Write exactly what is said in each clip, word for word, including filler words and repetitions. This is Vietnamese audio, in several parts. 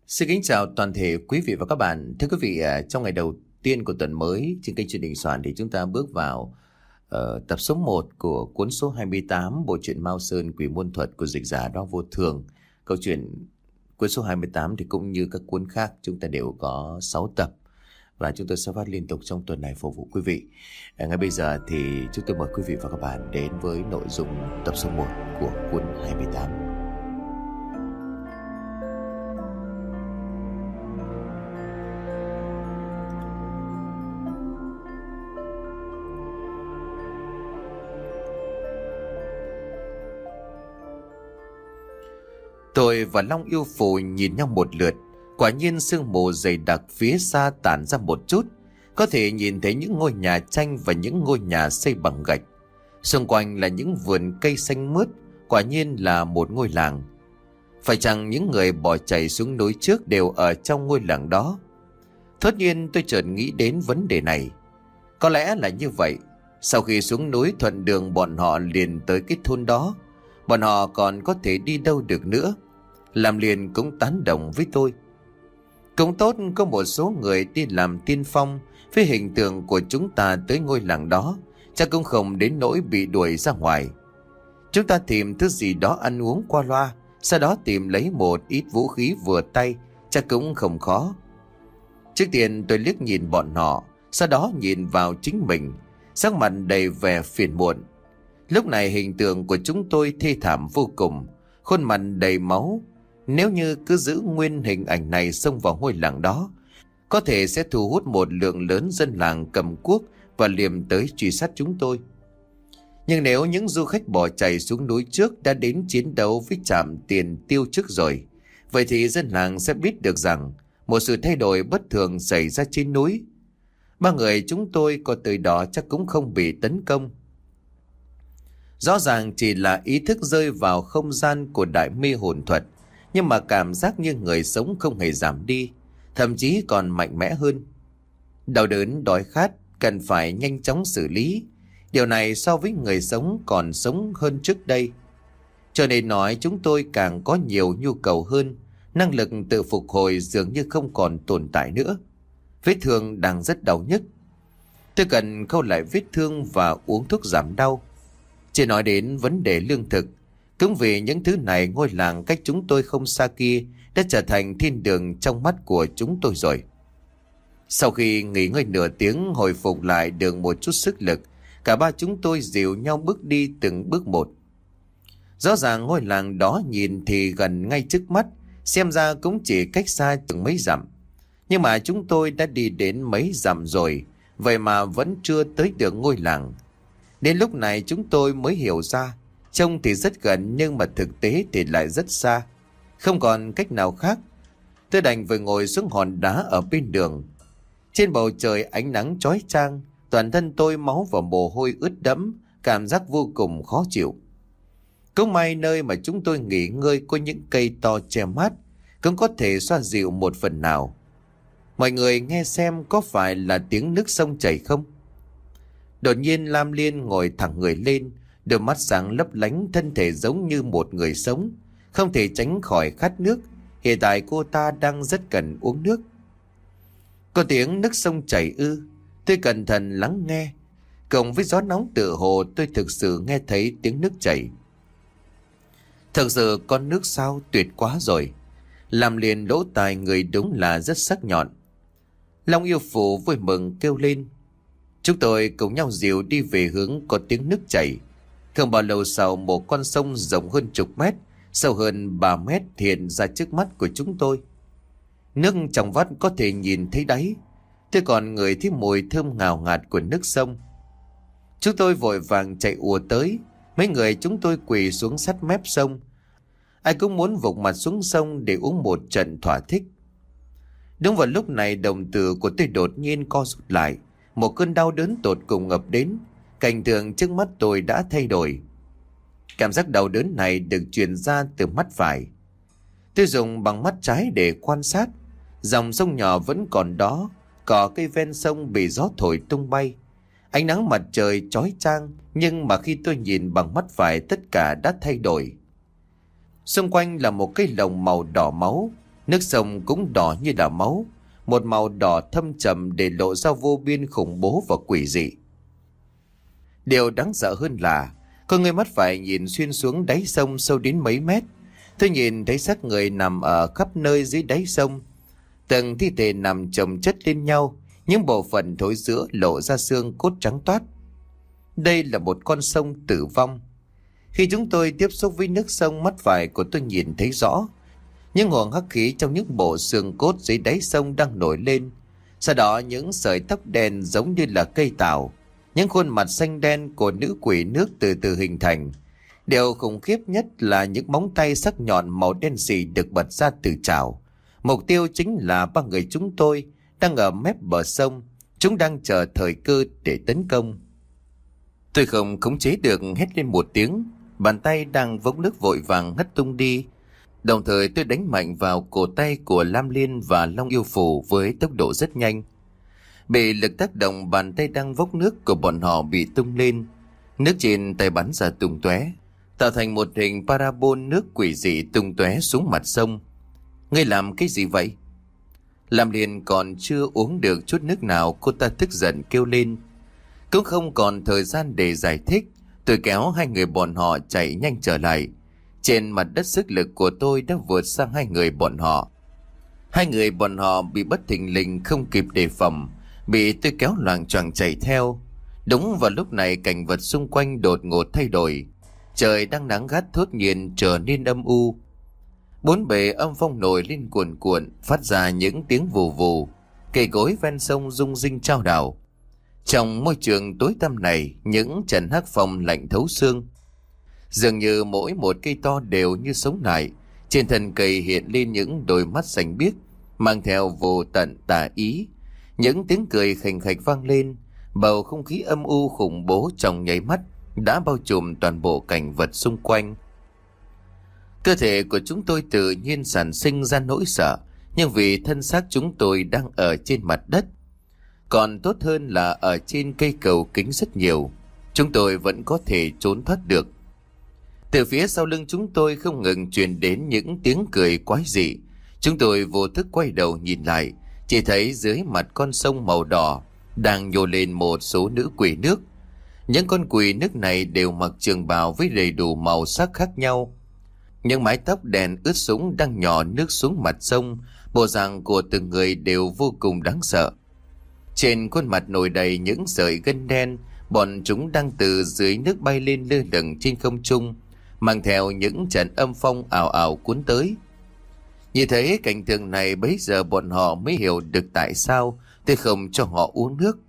Xin kính chào toàn thể quý vị và các bạn. Thưa quý vị, à, trong ngày đầu tiên của tuần mới trên kênh truyền hình Soạn thì chúng ta bước vào uh, tập số một của cuốn số hai mươi tám bộ truyện Mao Sơn Quỷ Môn Thuật của dịch giả Đó Vô Thường. Câu chuyện cuốn số hai mươi tám thì cũng như các cuốn khác chúng ta đều có sáu tập và chúng tôi sẽ phát liên tục trong tuần này phục vụ quý vị. À, ngay bây giờ thì chúng tôi mời quý vị và các bạn đến với nội dung tập số một của cuốn hai mươi tám. Tôi và Long Yêu Phù nhìn nhau một lượt. Quả nhiên sương mù dày đặc phía xa tản ra một chút, có thể nhìn thấy những ngôi nhà tranh và những ngôi nhà xây bằng gạch. Xung quanh là những vườn cây xanh mướt, quả nhiên là một ngôi làng. Phải chăng những người bỏ chạy xuống núi trước đều ở trong ngôi làng đó? Thốt nhiên tôi chợt nghĩ đến vấn đề này. Có lẽ là như vậy. Sau khi xuống núi thuận đường bọn họ liền tới cái thôn đó. Bọn họ còn có thể đi đâu được nữa. Làm liền cũng tán đồng với tôi. Cũng tốt có một số người đi làm tiên phong với hình tượng của chúng ta tới ngôi làng đó, chắc cũng không đến nỗi bị đuổi ra ngoài. Chúng ta tìm thứ gì đó ăn uống qua loa, sau đó tìm lấy một ít vũ khí vừa tay, chắc cũng không khó. Trước tiên tôi liếc nhìn bọn họ, sau đó nhìn vào chính mình, sắc mặt đầy vẻ phiền muộn. Lúc này hình tượng của chúng tôi thê thảm vô cùng, khuôn mặt đầy máu. Nếu như cứ giữ nguyên hình ảnh này xông vào ngôi làng đó, có thể sẽ thu hút một lượng lớn dân làng cầm cuốc và liềm tới truy sát chúng tôi. Nhưng nếu những du khách bỏ chạy xuống núi trước đã đến chiến đấu với trạm tiền tiêu trước rồi, vậy thì dân làng sẽ biết được rằng một sự thay đổi bất thường xảy ra trên núi. Ba người chúng tôi có tới đó chắc cũng không bị tấn công. Rõ ràng chỉ là ý thức rơi vào không gian của đại mê hồn thuật, nhưng mà cảm giác như người sống không hề giảm đi, thậm chí còn mạnh mẽ hơn. Đau đớn, đói khát cần phải nhanh chóng xử lý. Điều này so với người sống còn sống hơn trước đây. Cho nên nói chúng tôi càng có nhiều nhu cầu hơn. Năng lực tự phục hồi dường như không còn tồn tại nữa. Vết thương đang rất đau nhức. Tôi cần khâu lại vết thương và uống thuốc giảm đau. Chỉ nói đến vấn đề lương thực, cũng vì những thứ này ngôi làng cách chúng tôi không xa kia đã trở thành thiên đường trong mắt của chúng tôi rồi. Sau khi nghỉ ngơi nửa tiếng hồi phục lại được một chút sức lực, cả ba chúng tôi dìu nhau bước đi từng bước một. Rõ ràng ngôi làng đó nhìn thì gần ngay trước mắt, xem ra cũng chỉ cách xa chừng mấy dặm. Nhưng mà chúng tôi đã đi đến mấy dặm rồi, vậy mà vẫn chưa tới được ngôi làng. Đến lúc này chúng tôi mới hiểu ra, trông thì rất gần nhưng mà thực tế thì lại rất xa. Không còn cách nào khác, tôi đành phải ngồi xuống hòn đá ở bên đường. Trên bầu trời ánh nắng chói chang, toàn thân tôi máu và mồ hôi ướt đẫm, cảm giác vô cùng khó chịu. Cũng may nơi mà chúng tôi nghỉ ngơi có những cây to che mát, cũng có thể xoa dịu một phần nào. Mọi người nghe xem có phải là tiếng nước sông chảy không? Đột nhiên Lam Liên ngồi thẳng người lên, đôi mắt sáng lấp lánh, thân thể giống như một người sống, không thể tránh khỏi khát nước. Hiện tại cô ta đang rất cần uống nước. Có tiếng nước sông chảy ư? Tôi cẩn thận lắng nghe. Cộng với gió nóng từ hồ, tôi thực sự nghe thấy tiếng nước chảy. Thực sự con nước sao tuyệt quá rồi. Làm liền lỗ tai người đúng là rất sắc nhọn. Long Yêu Phù vui mừng kêu lên. Chúng tôi cùng nhau dìu đi về hướng có tiếng nước chảy. Không bao lâu sau, một con sông rộng hơn chục mét, sâu hơn ba mét hiện ra trước mắt của chúng tôi. Nước trong vắt có thể nhìn thấy đáy. Tôi còn ngửi thấy mùi thơm ngào ngạt của nước sông. Chúng tôi vội vàng chạy ùa tới. Mấy người chúng tôi quỳ xuống sát mép sông. Ai cũng muốn vụt mặt xuống sông để uống một trận thỏa thích. Đúng vào lúc này, đồng tử của tôi đột nhiên co rụt lại. Một cơn đau đớn tột cùng ập đến. Cảnh tượng trước mắt tôi đã thay đổi. Cảm giác đau đớn này được truyền ra từ mắt phải. Tôi dùng bằng mắt trái để quan sát. Dòng sông nhỏ vẫn còn đó, cỏ cây ven sông bị gió thổi tung bay. Ánh nắng mặt trời chói chang, nhưng mà khi tôi nhìn bằng mắt phải tất cả đã thay đổi. Xung quanh là một cái lồng màu đỏ máu, Nước sông cũng đỏ như là máu, một màu đỏ thâm trầm để lộ ra vô biên khủng bố và quỷ dị. Điều đáng sợ hơn là con người mắt phải nhìn xuyên xuống đáy sông sâu đến mấy mét. Tôi nhìn thấy xác người nằm ở khắp nơi dưới đáy sông. Từng thi thể nằm chồng chất lên nhau, những bộ phận thối rữa lộ ra xương cốt trắng toát. Đây là một con sông tử vong. Khi chúng tôi tiếp xúc với nước sông, mắt phải của tôi nhìn thấy rõ những luồng hắc khí trong những bộ xương cốt dưới đáy sông đang nổi lên. Sau đó những sợi tóc đen giống như là cây tảo, những khuôn mặt xanh đen của nữ quỷ nước từ từ hình thành. Điều khủng khiếp nhất là những móng tay sắc nhọn màu đen sì được bật ra từ chảo. Mục tiêu chính là ba người chúng tôi đang ở mép bờ sông. Chúng đang chờ thời cơ để tấn công. Tôi không khống chế được, hét lên một tiếng. Bàn tay đang vốc nước vội vàng hất tung đi. Đồng thời tôi đánh mạnh vào cổ tay của Lam Liên và Long Yêu Phù với tốc độ rất nhanh. Bị lực tác động, bàn tay đang vốc nước của bọn họ bị tung lên. Nước trên tay bắn ra tung tóe, tạo thành một hình parabol nước quỷ dị tung tóe xuống mặt sông. Ngươi làm cái gì vậy? Lam Liên còn chưa uống được chút nước nào, cô ta tức giận kêu lên. Cũng không còn thời gian để giải thích, tôi kéo hai người bọn họ chạy nhanh trở lại. Trên mặt đất sức lực của tôi đã vượt sang hai người bọn họ. Hai người bọn họ bị bất thình lình không kịp đề phòng, bị tôi kéo loạng choạng chạy theo. Đúng vào lúc này cảnh vật xung quanh đột ngột thay đổi. Trời đang nắng gắt thốt nhiên trở nên âm u. Bốn bề âm phong nổi lên cuồn cuộn, phát ra những tiếng vù vù. Cây cối ven sông rung rinh chao đảo. Trong môi trường tối tăm này, những trận hắc phong lạnh thấu xương. Dường như mỗi một cây to đều như sống lại. Trên thân cây hiện lên những đôi mắt xanh biếc, mang theo vô tận tà ý. Những tiếng cười khành khạch vang lên. Bầu không khí âm u khủng bố trong nháy mắt đã bao trùm toàn bộ cảnh vật xung quanh. Cơ thể của chúng tôi tự nhiên sản sinh ra nỗi sợ, nhưng vì thân xác chúng tôi đang ở trên mặt đất, còn tốt hơn là ở trên cây cầu kính rất nhiều, chúng tôi vẫn có thể trốn thoát được. Từ phía sau lưng chúng tôi không ngừng truyền đến những tiếng cười quái dị. Chúng tôi vô thức quay đầu nhìn lại, chỉ thấy dưới mặt con sông màu đỏ đang nhô lên một số nữ quỷ nước. Những con quỷ nước này đều mặc trường bào với đầy đủ màu sắc khác nhau. Những mái tóc đen ướt sũng đang nhỏ nước xuống mặt sông. Bộ dạng của từng người đều vô cùng đáng sợ. Trên khuôn mặt nổi đầy những sợi gân đen. Bọn chúng đang từ dưới nước bay lên lơ lửng trên không trung, mang theo những trận âm phong ảo ảo cuốn tới. Nhìn thấy cảnh tượng này, bấy giờ bọn họ mới hiểu được tại sao tôi không cho họ uống nước.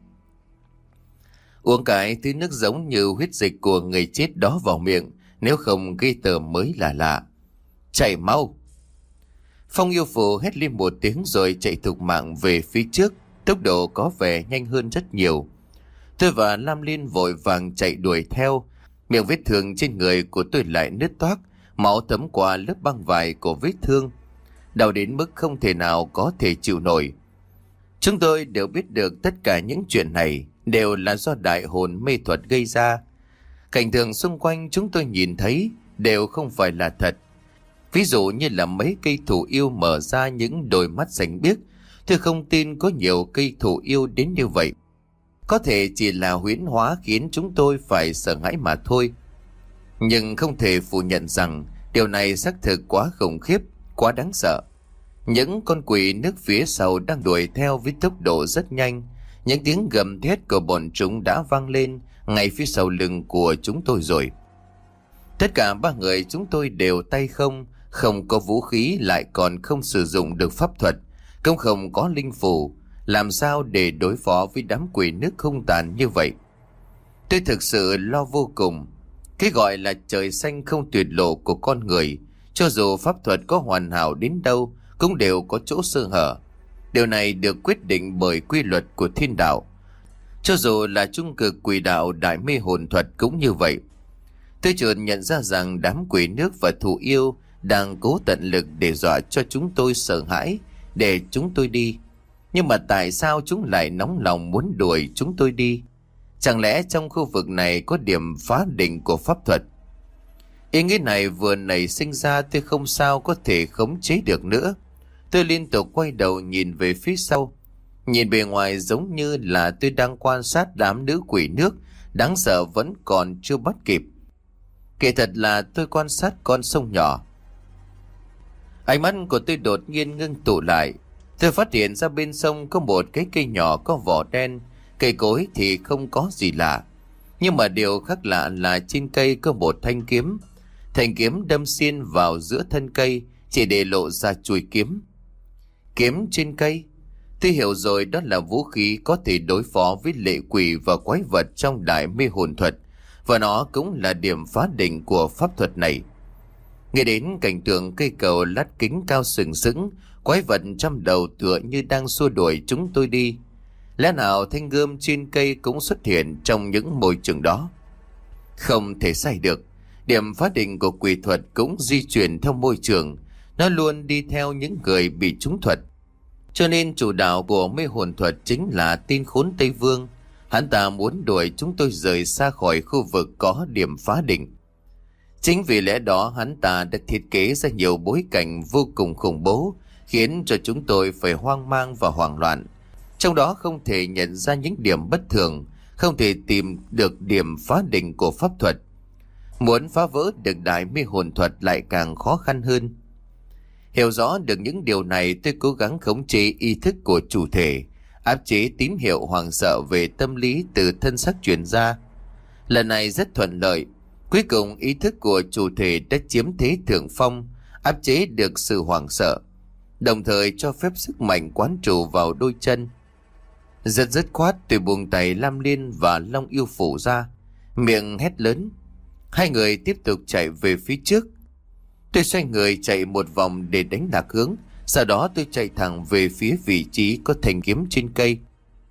Uống cái thứ nước giống như huyết dịch của người chết đó vào miệng, nếu không gây tởm mới là lạ. Chạy mau! Phong Yêu Phù hét lên một tiếng rồi chạy thục mạng về phía trước, tốc độ có vẻ nhanh hơn rất nhiều. Tôi và Lam Liên vội vàng chạy đuổi theo. Miệng vết thương trên người của tôi lại nứt toác, máu thấm qua lớp băng vải của vết thương, đau đến mức không thể nào có thể chịu nổi. Chúng tôi đều biết được tất cả những chuyện này đều là do đại hồn mê thuật gây ra. Cảnh tượng xung quanh chúng tôi nhìn thấy đều không phải là thật. Ví dụ như là mấy cây thủ yêu mở ra những đôi mắt xanh biếc. Tôi không tin có nhiều cây thủ yêu đến như vậy. Có thể chỉ là huyễn hóa khiến chúng tôi phải sợ hãi mà thôi. Nhưng không thể phủ nhận rằng điều này xác thực quá khủng khiếp, quá đáng sợ. Những con quỷ nước phía sau đang đuổi theo với tốc độ rất nhanh. Những tiếng gầm thét của bọn chúng đã vang lên ngay phía sau lưng của chúng tôi rồi. Tất cả ba người chúng tôi đều tay không, không có vũ khí, lại còn không sử dụng được pháp thuật, cũng không có linh phù. Làm sao để đối phó với đám quỷ nước hung tàn như vậy? Tôi thực sự lo vô cùng. Cái gọi là trời xanh không tuyệt lộ của con người, cho dù pháp thuật có hoàn hảo đến đâu cũng đều có chỗ sơ hở. Điều này được quyết định bởi quy luật của thiên đạo. Cho dù là trung cực quỷ đạo đại mê hồn thuật cũng như vậy. Tôi chợt nhận ra rằng đám quỷ nước và thù yêu đang cố tận lực để dọa cho chúng tôi sợ hãi, để chúng tôi đi. Nhưng mà tại sao chúng lại nóng lòng muốn đuổi chúng tôi đi? Chẳng lẽ trong khu vực này có điểm phá định của pháp thuật? Ý nghĩ này vừa nảy sinh ra, tôi không sao có thể khống chế được nữa. Tôi liên tục quay đầu nhìn về phía sau. Nhìn bề ngoài giống như là tôi đang quan sát đám nữ quỷ nước đáng sợ vẫn còn chưa bắt kịp. Kể thật là tôi quan sát con sông nhỏ. Ánh mắt của tôi đột nhiên ngưng tụ lại. Tôi phát hiện ra bên sông có một cái cây nhỏ có vỏ đen. Cây cối thì không có gì lạ. Nhưng mà điều khác lạ là trên cây có một thanh kiếm. Thanh kiếm đâm xuyên vào giữa thân cây, chỉ để lộ ra chuôi kiếm. Kiếm trên cây? Tôi hiểu rồi, đó là vũ khí có thể đối phó với lệ quỷ và quái vật trong đại mê hồn thuật. Và nó cũng là điểm phá đỉnh của pháp thuật này. Nghe đến cảnh tượng cây cầu lát kính cao sừng sững, quái vật trăm đầu tựa như đang xua đuổi chúng tôi đi. Lẽ nào thanh gươm trên cây cũng xuất hiện trong những môi trường đó? Không thể sai được. Điểm phá đỉnh của quỷ thuật cũng di chuyển theo môi trường. Nó luôn đi theo những người bị trúng thuật. Cho nên chủ đạo của mê hồn thuật chính là tên khốn Tây Vương. Hắn ta muốn đuổi chúng tôi rời xa khỏi khu vực có điểm phá đỉnh. Chính vì lẽ đó hắn ta đã thiết kế ra nhiều bối cảnh vô cùng khủng bố, khiến cho chúng tôi phải hoang mang và hoảng loạn. Trong đó không thể nhận ra những điểm bất thường, không thể tìm được điểm phá đỉnh của pháp thuật. Muốn phá vỡ được đại mê hồn thuật lại càng khó khăn hơn. Hiểu rõ được những điều này, tôi cố gắng khống chế ý thức của chủ thể, áp chế tín hiệu hoảng sợ về tâm lý từ thân xác truyền ra. Lần này rất thuận lợi. Cuối cùng ý thức của chủ thể đã chiếm thế thượng phong, áp chế được sự hoảng sợ, đồng thời cho phép sức mạnh quán trụ vào đôi chân. Rất dứt khoát tôi buông tay Lam Liên và Long Yêu Phủ ra, miệng hét lớn. Hai người tiếp tục chạy về phía trước. Tôi xoay người chạy một vòng để đánh lạc hướng. Sau đó tôi chạy thẳng về phía vị trí có thanh kiếm trên cây.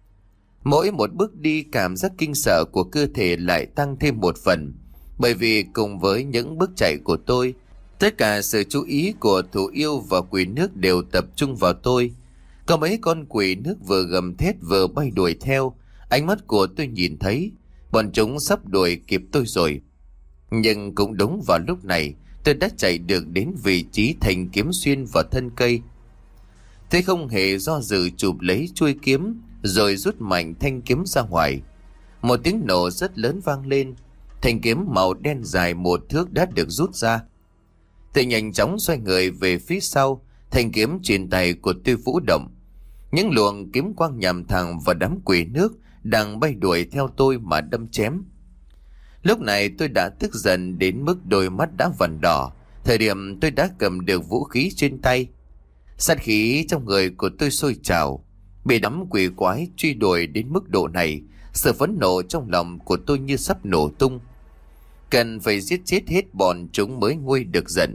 Mỗi một bước đi, cảm giác kinh sợ của cơ thể lại tăng thêm một phần. Bởi vì cùng với những bước chạy của tôi, tất cả sự chú ý của thủ yêu và quỷ nước đều tập trung vào tôi. Có mấy con quỷ nước vừa gầm thét vừa bay đuổi theo. Ánh mắt của tôi nhìn thấy bọn chúng sắp đuổi kịp tôi rồi. Nhưng cũng đúng vào lúc này, tôi đã chạy được đến vị trí thanh kiếm xuyên vào thân cây. Tôi không hề do dự chụp lấy chuôi kiếm, rồi rút mạnh thanh kiếm ra ngoài. Một tiếng nổ rất lớn vang lên. Thanh kiếm màu đen dài một thước đã được rút ra. Tôi nhanh chóng xoay người về phía sau. Thanh kiếm trên tay của tôi vũ động. Những luồng kiếm quang nhằm thẳng vào đám quỷ nước đang bay đuổi theo tôi mà đâm chém. Lúc này tôi đã tức giận đến mức đôi mắt đã vằn đỏ. Thời điểm tôi đã cầm được vũ khí trên tay, sát khí trong người của tôi sôi trào. Bị đám quỷ quái truy đuổi đến mức độ này, sự phẫn nộ trong lòng của tôi như sắp nổ tung. Cần phải giết chết hết bọn chúng mới nguôi được giận.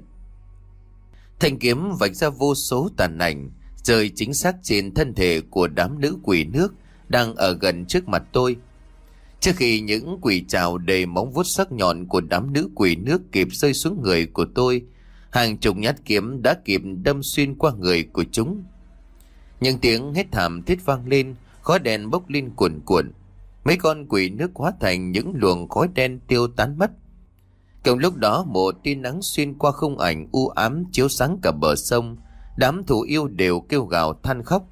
Thanh kiếm vạch ra vô số tàn ảnh, rơi chính xác trên thân thể của đám nữ quỷ nước đang ở gần trước mặt tôi. Trước khi những quỷ trảo đầy móng vuốt sắc nhọn của đám nữ quỷ nước kịp rơi xuống người của tôi, hàng chục nhát kiếm đã kịp đâm xuyên qua người của chúng. Những tiếng hét thảm thiết vang lên, khói đen bốc lên cuồn cuộn. Mấy con quỷ nước hóa thành những luồng khói đen tiêu tán mất. Cùng lúc đó, một tia nắng xuyên qua khung ảnh u ám chiếu sáng cả bờ sông. Đám thủ yêu đều kêu gào than khóc.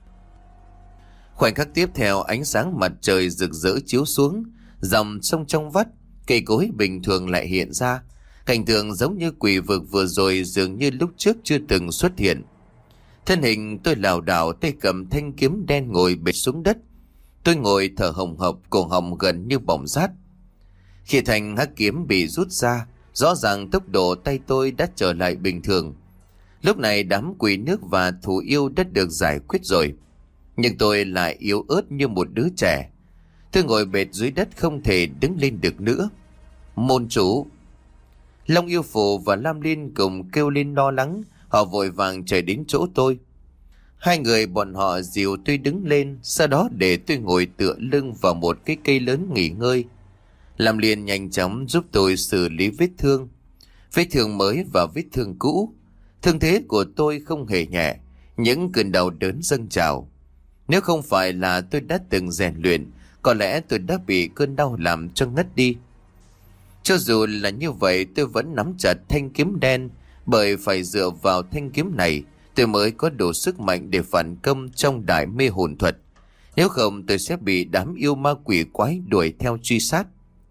Khoảnh khắc tiếp theo, ánh sáng mặt trời rực rỡ chiếu xuống, dòng sông trong vắt, cây cối bình thường lại hiện ra. Cảnh tượng giống như quỷ vực vừa rồi dường như lúc trước chưa từng xuất hiện. Thân hình tôi lảo đảo, tay cầm thanh kiếm đen ngồi bệt xuống đất. Tôi ngồi thở hồng hộc, cổ họng gần như bỏng rát. Khi thanh hắc kiếm bị rút ra, rõ ràng tốc độ tay tôi đã trở lại bình thường. Lúc này đám quỷ nước và thủ yêu đã được giải quyết rồi. Nhưng tôi lại yếu ớt như một đứa trẻ. Tôi ngồi bệt dưới đất không thể đứng lên được nữa. Môn chủ! Long Yêu Phù và Lam Liên cùng kêu lên lo lắng. Họ vội vàng chạy đến chỗ tôi. Hai người bọn họ dìu tôi đứng lên, sau đó để tôi ngồi tựa lưng vào một cái cây lớn nghỉ ngơi. Lam Liên nhanh chóng giúp tôi xử lý vết thương. Vết thương mới và vết thương cũ. Thương thế của tôi không hề nhẹ, những cơn đau đớn dâng trào. Nếu không phải là tôi đã từng rèn luyện, có lẽ tôi đã bị cơn đau làm cho ngất đi. Cho dù là như vậy, tôi vẫn nắm chặt thanh kiếm đen, bởi phải dựa vào thanh kiếm này tôi mới có đủ sức mạnh để phản công trong đại mê hồn thuật. Nếu không tôi sẽ bị đám yêu ma quỷ quái đuổi theo truy sát.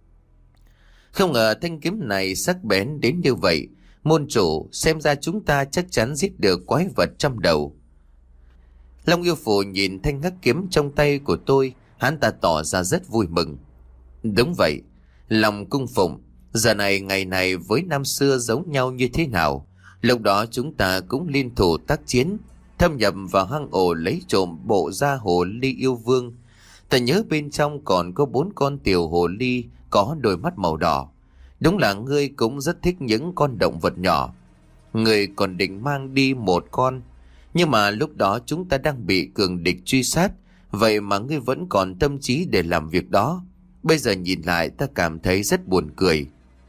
Không ngờ thanh kiếm này sắc bén đến như vậy. Môn chủ, xem ra chúng ta chắc chắn giết được quái vật trăm đầu. Long yêu phù nhìn thanh hắc kiếm trong tay của tôi, hắn ta tỏ ra rất vui mừng. Đúng vậy, lòng cung phụng, giờ này ngày này với năm xưa giống nhau như thế nào. Lúc đó chúng ta cũng liên thủ tác chiến, thâm nhập vào hang ổ lấy trộm bộ da hồ ly yêu vương. Ta nhớ bên trong còn có bốn con tiểu hồ ly có đôi mắt màu đỏ. Đúng là ngươi cũng rất thích những con động vật nhỏ. Ngươi còn định mang đi một con, nhưng mà lúc đó chúng ta đang bị cường địch truy sát. Vậy mà ngươi vẫn còn tâm trí để làm việc đó. Bây giờ nhìn lại ta cảm thấy rất buồn cười.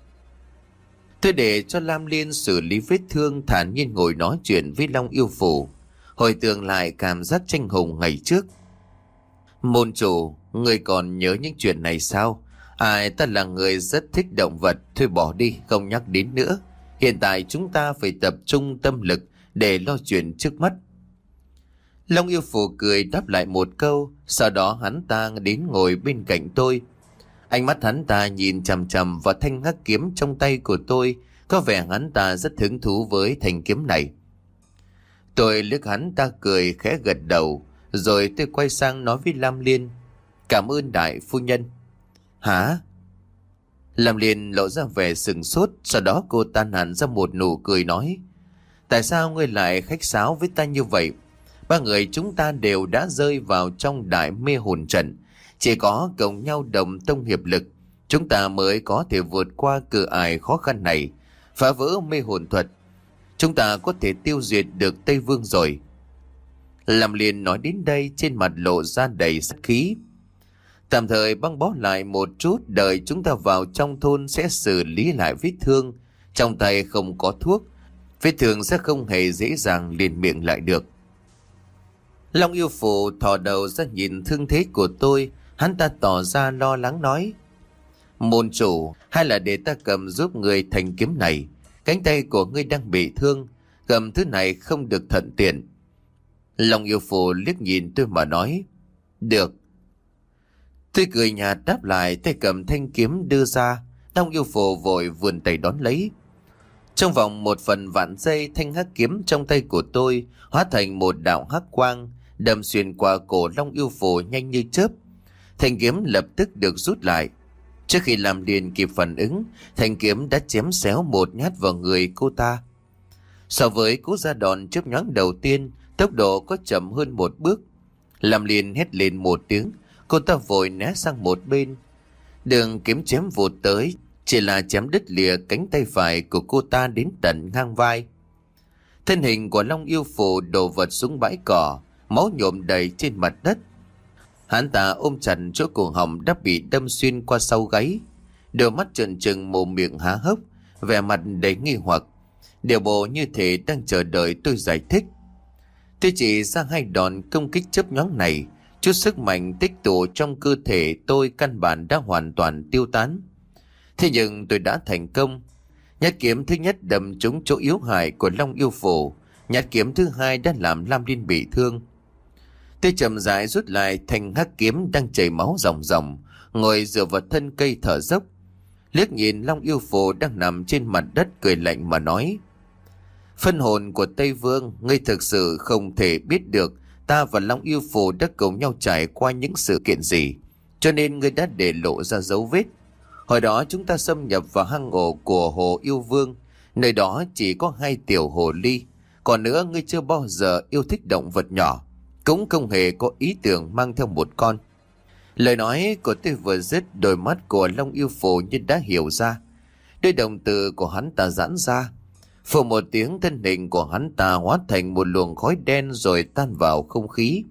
Tôi để cho Lam Liên xử lý vết thương, thản nhiên ngồi nói chuyện với Long yêu phù, hồi tưởng lại cảm giác tranh hùng ngày trước. Môn chủ, ngươi còn nhớ những chuyện này sao? Ai, ta là người rất thích động vật. Thôi bỏ đi, không nhắc đến nữa. Hiện tại chúng ta phải tập trung tâm lực để lo chuyện trước mắt. Long yêu phù cười đáp lại một câu. Sau đó hắn ta đến ngồi bên cạnh tôi. Ánh mắt hắn ta nhìn chằm chằm vào thanh hắc kiếm trong tay của tôi. Có vẻ hắn ta rất hứng thú với thanh kiếm này. Tôi liếc hắn ta cười khẽ gật đầu. Rồi tôi quay sang nói với Lam Liên. Cảm ơn đại phu nhân. Hả? Lam Liên lộ ra vẻ sừng sốt. Sau đó cô ta hẳn ra một nụ cười nói. Tại sao ngươi lại khách sáo với ta như vậy? Ba người chúng ta đều đã rơi vào trong đại mê hồn trận. Chỉ có cùng nhau đồng tông hiệp lực, chúng ta mới có thể vượt qua cửa ải khó khăn này, phá vỡ mê hồn thuật. Chúng ta có thể tiêu diệt được Tây Vương rồi. Lam Liên nói đến đây trên mặt lộ ra đầy sát khí. Tạm thời băng bó lại một chút, đợi chúng ta vào trong thôn sẽ xử lý lại vết thương. Trong tay không có thuốc, vết thương sẽ không hề dễ dàng liền miệng lại được. Long yêu phù thò đầu ra nhìn thương thế của tôi. Hắn ta tỏ ra lo lắng nói. Môn chủ, hay là để ta cầm giúp người thanh kiếm này. Cánh tay của ngươi đang bị thương, cầm thứ này không được thuận tiện. Long yêu phù liếc nhìn tôi mà nói. Được. Tôi cười nhạt đáp lại, tay cầm thanh kiếm đưa ra. Long yêu phù vội vươn tay đón lấy. Trong vòng một phần vạn giây, thanh hắc kiếm trong tay của tôi hóa thành một đạo hắc quang, đâm xuyên qua cổ Long yêu phù nhanh như chớp. Thanh kiếm lập tức được rút lại. Trước khi Lam Liên kịp phản ứng, thanh kiếm đã chém xéo một nhát vào người cô ta. So với cú ra đòn chớp nhoáng đầu tiên, tốc độ có chậm hơn một bước. Lam Liên hét lên một tiếng, cô ta vội né sang một bên. Đường kiếm chém vụt tới, chỉ là chém đứt lìa cánh tay phải của cô ta đến tận ngang vai. Thân hình của Long yêu phù đổ vật xuống bãi cỏ, máu nhuộm đầy trên mặt đất. Hắn ta ôm chặt chỗ cổ họng đã bị đâm xuyên qua sau gáy, đôi mắt trợn trừng, mồm miệng há hốc, vẻ mặt đầy nghi hoặc, điều bộ như thể đang chờ đợi tôi giải thích. Tôi chỉ ra hai đòn công kích chớp nhoáng này, chút sức mạnh tích tụ trong cơ thể tôi căn bản đã hoàn toàn tiêu tán. Thế nhưng tôi đã thành công. Nhát kiếm thứ nhất đâm trúng chỗ yếu hại của Long yêu phù, nhát kiếm thứ hai đã làm Lam Liên bị thương. Tôi chậm rãi rút lại thanh hắc kiếm đang chảy máu ròng ròng, ngồi dựa vào thân cây thở dốc, liếc nhìn Long yêu phù đang nằm trên mặt đất cười lạnh mà nói. Phân hồn của Tây Vương, ngươi thực sự không thể biết được ta và Long yêu phù đã cùng nhau trải qua những sự kiện gì, cho nên ngươi đã để lộ ra dấu vết. Hồi đó chúng ta xâm nhập vào hang ổ của Hồ Yêu Vương, nơi đó chỉ có hai tiểu hồ ly. Còn nữa, ngươi chưa bao giờ yêu thích động vật nhỏ, cũng không hề có ý tưởng mang theo một con. Lời nói của tôi vừa dứt, đôi mắt của Long yêu phù như đã hiểu ra. Đôi đồng tử của hắn ta giãn ra. Phù một tiếng, thân hình của hắn ta hóa thành một luồng khói đen rồi tan vào không khí.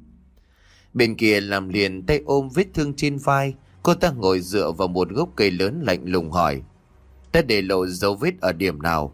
Bên kia Lam Liên tay ôm vết thương trên vai, cô ta ngồi dựa vào một gốc cây lớn lạnh lùng hỏi. Ta để lộ dấu vết ở điểm nào?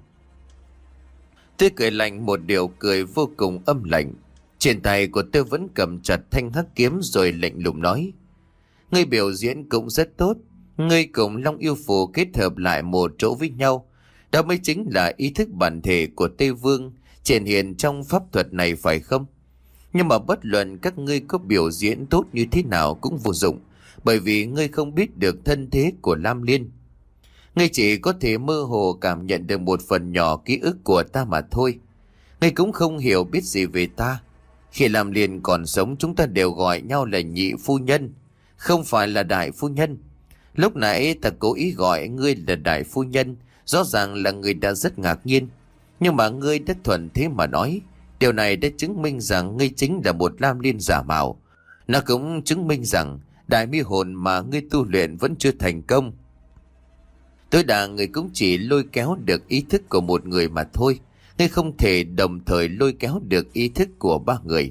Tôi cười lạnh một điều cười vô cùng âm lạnh. Trên tay của tôi vẫn cầm chặt thanh hắc kiếm rồi lạnh lùng nói. Ngươi biểu diễn cũng rất tốt. Ngươi cùng Long yêu phù kết hợp lại một chỗ với nhau. Đó mới chính là ý thức bản thể của Tây Vương. triển hiện trong pháp thuật này phải không? Nhưng mà bất luận các ngươi có biểu diễn tốt như thế nào cũng vô dụng, bởi vì ngươi không biết được thân thế của Lam Liên. Ngươi chỉ có thể mơ hồ cảm nhận được một phần nhỏ ký ức của ta mà thôi. Ngươi cũng không hiểu biết gì về ta. Khi Lam Liên còn sống, chúng ta đều gọi nhau là nhị phu nhân, không phải là đại phu nhân. Lúc nãy ta cố ý gọi ngươi là đại phu nhân, rõ ràng là người đã rất ngạc nhiên. Nhưng mà ngươi đã thuận thế mà nói. Điều này đã chứng minh rằng ngươi chính là một Lam Liên giả mạo. Nó cũng chứng minh rằng đại mi hồn mà ngươi tu luyện vẫn chưa thành công. Tối đa ngươi cũng chỉ lôi kéo được ý thức của một người mà thôi. Ngươi không thể đồng thời lôi kéo được ý thức của ba người.